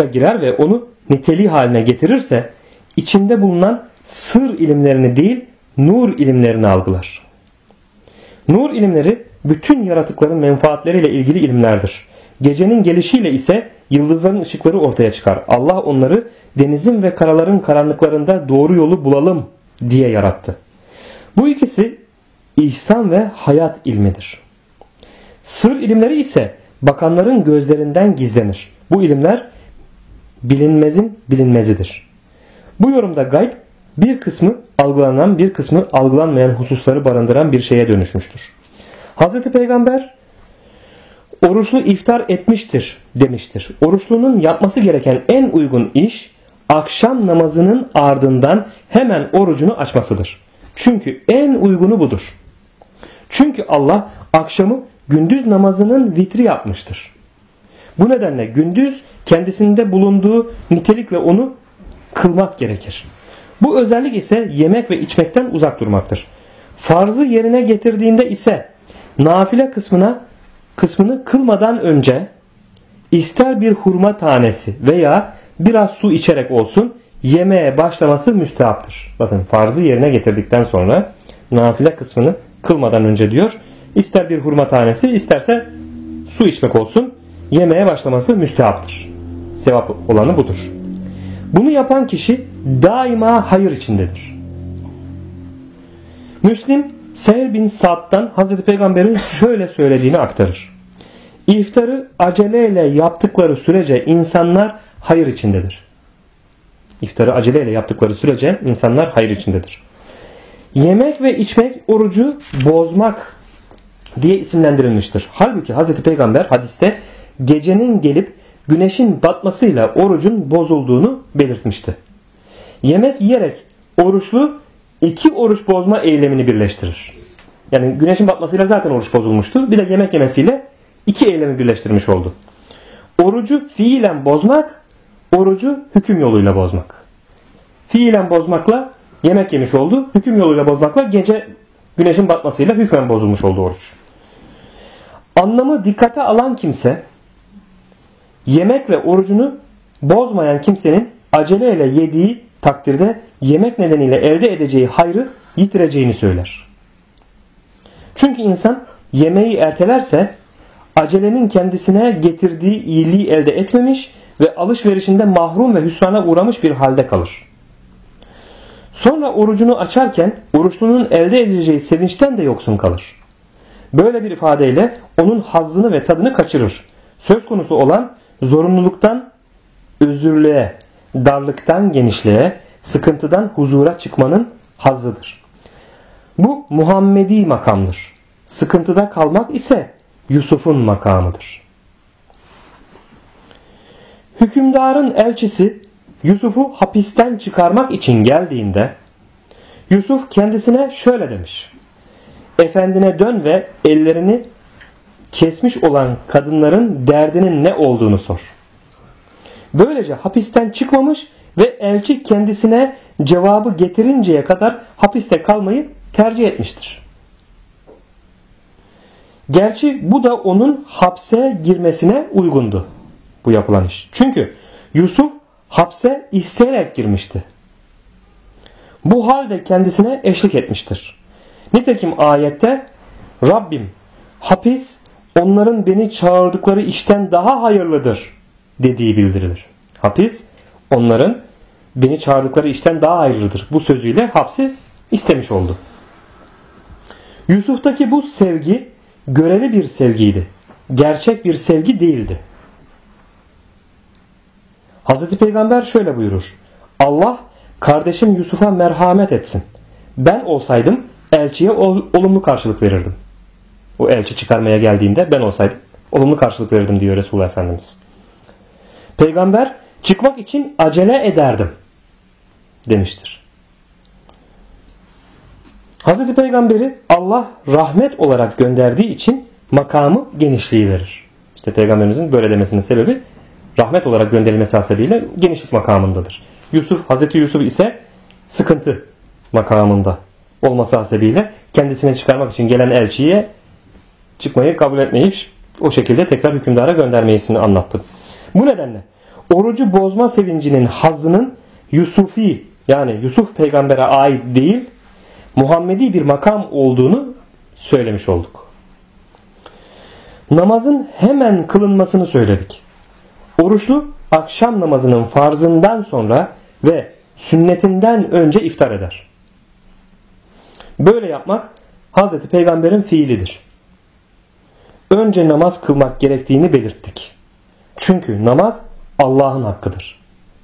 ve onu niteliği haline getirirse içinde bulunan sır ilimlerini değil nur ilimlerini algılar. Nur ilimleri bütün yaratıkların menfaatleriyle ilgili ilimlerdir. Gecenin gelişiyle ise yıldızların ışıkları ortaya çıkar. Allah onları denizin ve karaların karanlıklarında doğru yolu bulalım diye yarattı. Bu ikisi ihsan ve hayat ilmidir. Sır ilimleri ise bakanların gözlerinden gizlenir. Bu ilimler bilinmezin bilinmezidir. Bu yorumda gayb bir kısmı algılanan bir kısmı algılanmayan hususları barındıran bir şeye dönüşmüştür. Hazreti Peygamber oruçlu iftar etmiştir demiştir. Oruçlunun yapması gereken en uygun iş akşam namazının ardından hemen orucunu açmasıdır. Çünkü en uygunu budur. Çünkü Allah akşamı gündüz namazının vitri yapmıştır. Bu nedenle gündüz kendisinde bulunduğu nitelikle onu kılmak gerekir. Bu özellik ise yemek ve içmekten uzak durmaktır. Farzı yerine getirdiğinde ise nafile kısmını kılmadan önce ister bir hurma tanesi veya biraz su içerek olsun yemeğe başlaması müstehaptır. Bakın, farzı yerine getirdikten sonra nafile kısmını kılmadan önce diyor, ister bir hurma tanesi isterse su içmek olsun yemeğe başlaması müstehaptır. Sevap olanı budur. Bunu yapan kişi daima hayır içindedir. Müslim Seher bin Sa'd'dan Hazreti Peygamber'in şöyle söylediğini aktarır. İftarı aceleyle yaptıkları sürece insanlar hayır içindedir. İftarı aceleyle yaptıkları sürece insanlar hayır içindedir. Yemek ve içmek orucu bozmak diye isimlendirilmiştir. Halbuki Hazreti Peygamber hadiste gecenin gelip güneşin batmasıyla orucun bozulduğunu belirtmişti. Yemek yiyerek oruçlu iki oruç bozma eylemini birleştirir. Yani güneşin batmasıyla zaten oruç bozulmuştu. Bir de yemek yemesiyle iki eylemi birleştirmiş oldu. Orucu fiilen bozmak, orucu hüküm yoluyla bozmak. Fiilen bozmakla yemek yemiş oldu. Hüküm yoluyla bozmakla gece güneşin batmasıyla hükmen bozulmuş oldu oruç. Anlamı dikkate alan kimse, yemekle orucunu bozmayan kimsenin aceleyle yediği takdirde yemek nedeniyle elde edeceği hayrı yitireceğini söyler. Çünkü insan yemeği ertelerse acelenin kendisine getirdiği iyiliği elde etmemiş ve alışverişinde mahrum ve hüsrana uğramış bir halde kalır. Sonra orucunu açarken oruçlunun elde edeceği sevinçten de yoksun kalır. Böyle bir ifadeyle onun hazzını ve tadını kaçırır. Söz konusu olan zorunluluktan özürlüğe, darlıktan genişliğe, sıkıntıdan huzura çıkmanın hazzıdır. Bu Muhammedi makamdır. Sıkıntıda kalmak ise Yusuf'un makamıdır. Hükümdarın elçisi Yusuf'u hapisten çıkarmak için geldiğinde Yusuf kendisine şöyle demiş: Efendine dön ve ellerini kesmiş olan kadınların derdinin ne olduğunu sor. Böylece hapisten çıkmamış ve elçi kendisine cevabı getirinceye kadar hapiste kalmayı tercih etmiştir. Gerçi bu da onun hapse girmesine uygundu, bu yapılan iş. Çünkü Yusuf hapse isteyerek girmişti. Bu halde kendisine eşlik etmiştir. Nitekim ayette Rabbim, hapis onların beni çağırdıkları işten daha hayırlıdır dediği bildirilir. Hapis onların beni çağırdıkları işten daha hayırlıdır. Bu sözüyle hapsi istemiş oldu. Yusuf'taki bu sevgi göreli bir sevgiydi. Gerçek bir sevgi değildi. Hazreti Peygamber şöyle buyurur: Allah kardeşim Yusuf'a merhamet etsin. Ben olsaydım elçiye olumlu karşılık verirdim. O elçi çıkarmaya geldiğinde ben olsaydım olumlu karşılık verirdim diyor Resulullah Efendimiz. Peygamber çıkmak için acele ederdim demiştir. Hazreti Peygamberi Allah rahmet olarak gönderdiği için makamı genişliği verir. İşte Peygamberimizin böyle demesinin sebebi rahmet olarak gönderilmesi hasebiyle genişlik makamındadır. Hazreti Yusuf ise sıkıntı makamında olması hasebiyle kendisine çıkarmak için gelen elçiye çıkmayı kabul etmeyip o şekilde tekrar hükümdara göndermesini anlattı. Bu nedenle orucu bozma sevincinin hazzının Yusufi, yani Yusuf peygambere ait değil, Muhammedi bir makam olduğunu söylemiş olduk. Namazın hemen kılınmasını söyledik. Oruçlu akşam namazının farzından sonra ve sünnetinden önce iftar eder. Böyle yapmak Hazreti Peygamber'in fiilidir. Önce namaz kılmak gerektiğini belirttik. Çünkü namaz Allah'ın hakkıdır.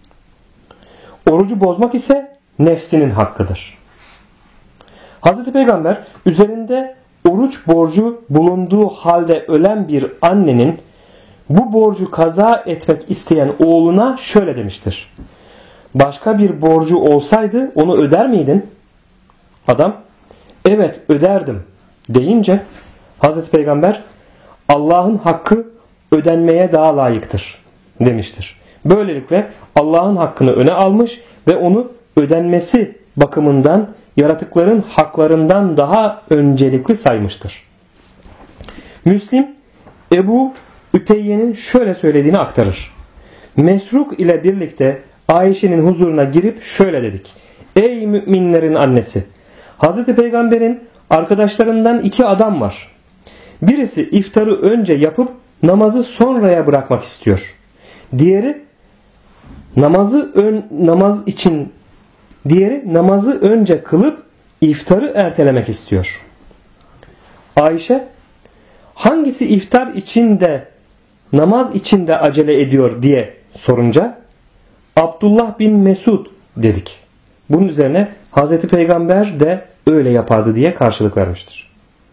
Orucu bozmak ise nefsinin hakkıdır. Hazreti Peygamber üzerinde oruç borcu bulunduğu halde ölen bir annenin bu borcu kaza etmek isteyen oğluna şöyle demiştir. Başka bir borcu olsaydı onu öder miydin? Adam, evet öderdim deyince Hazreti Peygamber Allah'ın hakkı ödenmeye daha layıktır demiştir. Böylelikle Allah'ın hakkını öne almış ve onu ödenmesi bakımından yaratıkların haklarından daha öncelikli saymıştır. Müslim Ebu Üteyye'nin şöyle söylediğini aktarır. Mesruk ile birlikte Ayşe'nin huzuruna girip şöyle dedik. Ey müminlerin annesi! Hazreti Peygamber'in arkadaşlarından 2 adam var. Birisi iftarı önce yapıp namazı sonraya bırakmak istiyor. Diğeri namazı önce kılıp iftarı ertelemek istiyor. Ayşe, hangisi iftar içinde namaz içinde acele ediyor diye sorunca Abdullah bin Mesud dedik. Bunun üzerine Hazreti Peygamber de öyle yapardı diye karşılık vermiştir.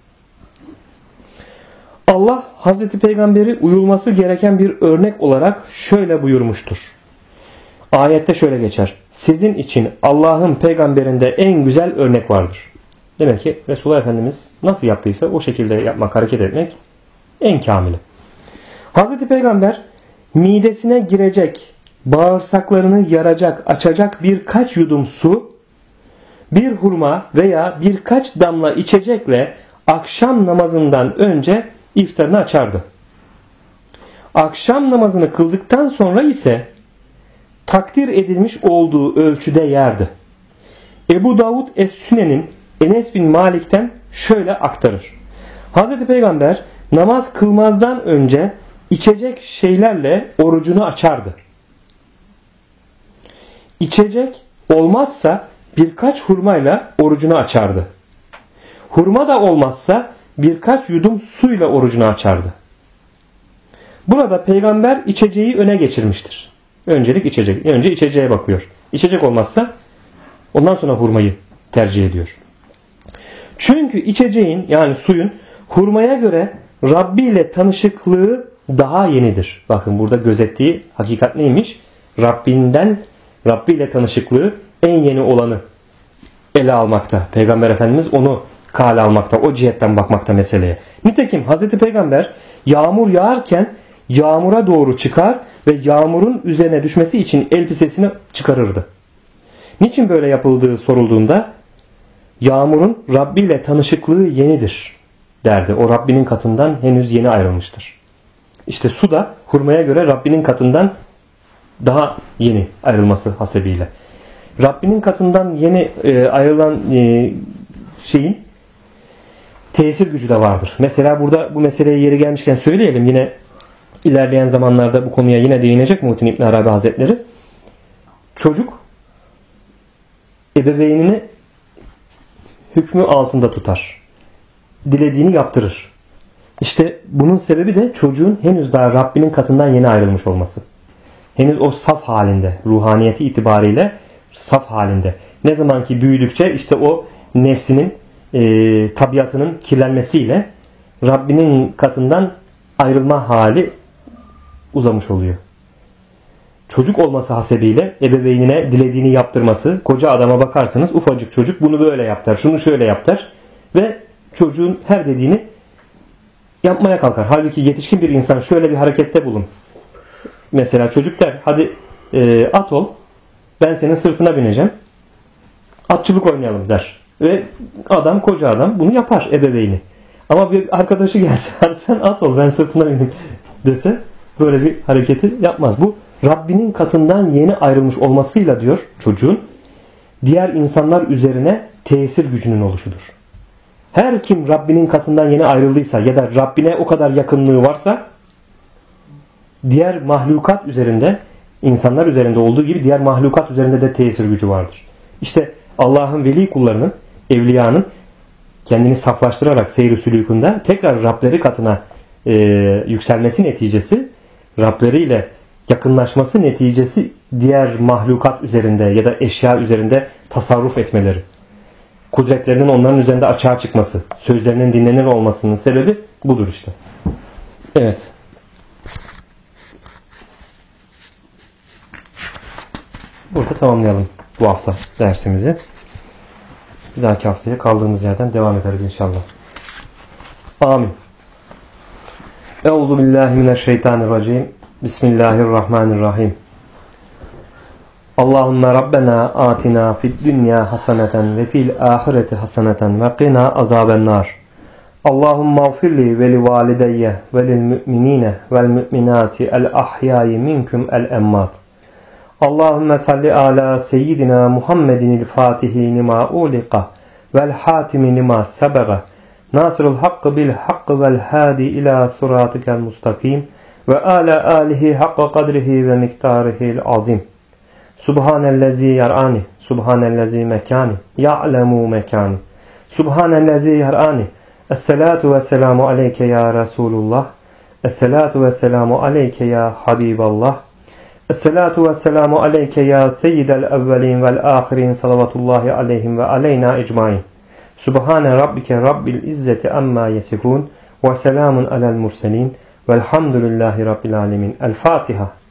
Allah Hazreti Peygamber'i uyulması gereken bir örnek olarak şöyle buyurmuştur. Ayette şöyle geçer. Sizin için Allah'ın peygamberinde en güzel örnek vardır. Demek ki Resulullah Efendimiz nasıl yaptıysa o şekilde yapmak, hareket etmek en kamili. Hazreti Peygamber midesine girecek, bağırsaklarını yaracak, açacak birkaç yudum su, bir hurma veya birkaç damla içecekle akşam namazından önce iftarını açardı. Akşam namazını kıldıktan sonra ise takdir edilmiş olduğu ölçüde yerdi. Ebu Davud Es-Sünen'in Enes bin Malik'ten şöyle aktarır. Hazreti Peygamber namaz kılmazdan önce içecek şeylerle orucunu açardı. İçecek olmazsa birkaç hurmayla orucunu açardı. Hurma da olmazsa birkaç yudum suyla orucunu açardı. Burada peygamber içeceği öne geçirmiştir. Öncelik içecek. Önce içeceğe bakıyor. İçecek olmazsa ondan sonra hurmayı tercih ediyor. Çünkü içeceğin yani suyun hurmaya göre Rabbi ile tanışıklığı daha yenidir. Bakın burada gözettiği hakikat neymiş? Rabbi ile tanışıklığı en yeni olanı ele almakta. Peygamber Efendimiz onu kale almakta. O cihetten bakmakta meseleye. Nitekim Hazreti Peygamber yağmur yağarken yağmura doğru çıkar ve yağmurun üzerine düşmesi için elbisesini çıkarırdı. Niçin böyle yapıldığı sorulduğunda yağmurun Rabbi ile tanışıklığı yenidir derdi. O Rabbinin katından henüz yeni ayrılmıştır. İşte su da hurmaya göre Rabbinin katından daha yeni ayrılması hasebiyle. Rabbinin katından yeni ayrılan şeyin tesir gücü de vardır. Mesela burada bu meseleye yeri gelmişken söyleyelim. Yine ilerleyen zamanlarda bu konuya yine değinecek Muhittin İbn Arabi Hazretleri. Çocuk ebeveynini hükmü altında tutar. Dilediğini yaptırır. İşte bunun sebebi de çocuğun henüz daha Rabbinin katından yeni ayrılmış olması. Henüz o saf halinde, ruhaniyeti itibariyle saf halinde. Ne zaman ki büyüdükçe işte o nefsinin, tabiatının kirlenmesiyle Rabbinin katından ayrılma hali uzamış oluyor. Çocuk olması hasebiyle ebeveynine dilediğini yaptırması, koca adama bakarsınız ufacık çocuk bunu böyle yap der, şunu şöyle yap der ve çocuğun her dediğini yapmaya kalkar. Halbuki yetişkin bir insan şöyle bir harekette bulun. Mesela çocuk der hadi at ol, ben senin sırtına bineceğim, atçılık oynayalım der. Ve adam, koca adam bunu yapar ebeveyni. Ama bir arkadaşı gelse hadi sen at ol ben sırtına bineyim dese böyle bir hareketi yapmaz. Bu Rabbinin katından yeni ayrılmış olmasıyla diyor çocuğun diğer insanlar üzerine tesir gücünün oluşudur. Her kim Rabbinin katından yeni ayrıldıysa ya da Rabbine o kadar yakınlığı varsa diğer mahlukat üzerinde, insanlar üzerinde olduğu gibi diğer mahlukat üzerinde de tesir gücü vardır. İşte Allah'ın veli kullarının, evliyanın kendini saflaştırarak seyr-i sülûkünde tekrar Rableri katına yükselmesi neticesi, Rableriyle yakınlaşması neticesi diğer mahlukat üzerinde ya da eşya üzerinde tasarruf etmeleri. Kudretlerinin onların üzerinde açığa çıkması, sözlerinin dinlenir olmasının sebebi budur işte. Evet. Burada tamamlayalım bu hafta dersimizi. Bir dahaki haftaya kaldığımız yerden devam ederiz inşallah. Amin. Euzubillahimineşşeytanirracim. Bismillahirrahmanirrahim. Allahümme Rabbena atina fid dünya haseneten ve fil ahireti haseneten ve qina azabennar. Allahümme gfirli ve li valideyye ve lil müminine vel müminati el ahyayi minkum el emmat. Allahümme salli ala seyyidina Muhammedinil fatihi lima uliqa vel hatimi lima sebega nasırul hakkı bil hakkı vel hadi ila suratikel mustakim ve ala alihi hakka kadrihi ve miktarihil azim. Subhanellezi yar'ani, subhanellezi mekani, ya'lemu mekani, subhanellezi yar'ani. Esselatu ve selamu aleyke ya Resulullah, esselatu ve selamu aleyke ya Habiballah, esselatu ve selamu aleyke ya seyyidel evvelin vel ahirin salavatullahi aleyhim ve aleyna ecmain. Subhane rabbike rabbil izzeti amma yesifun ve selamun alel murselin velhamdülillahi rabbil alemin. El Fatiha.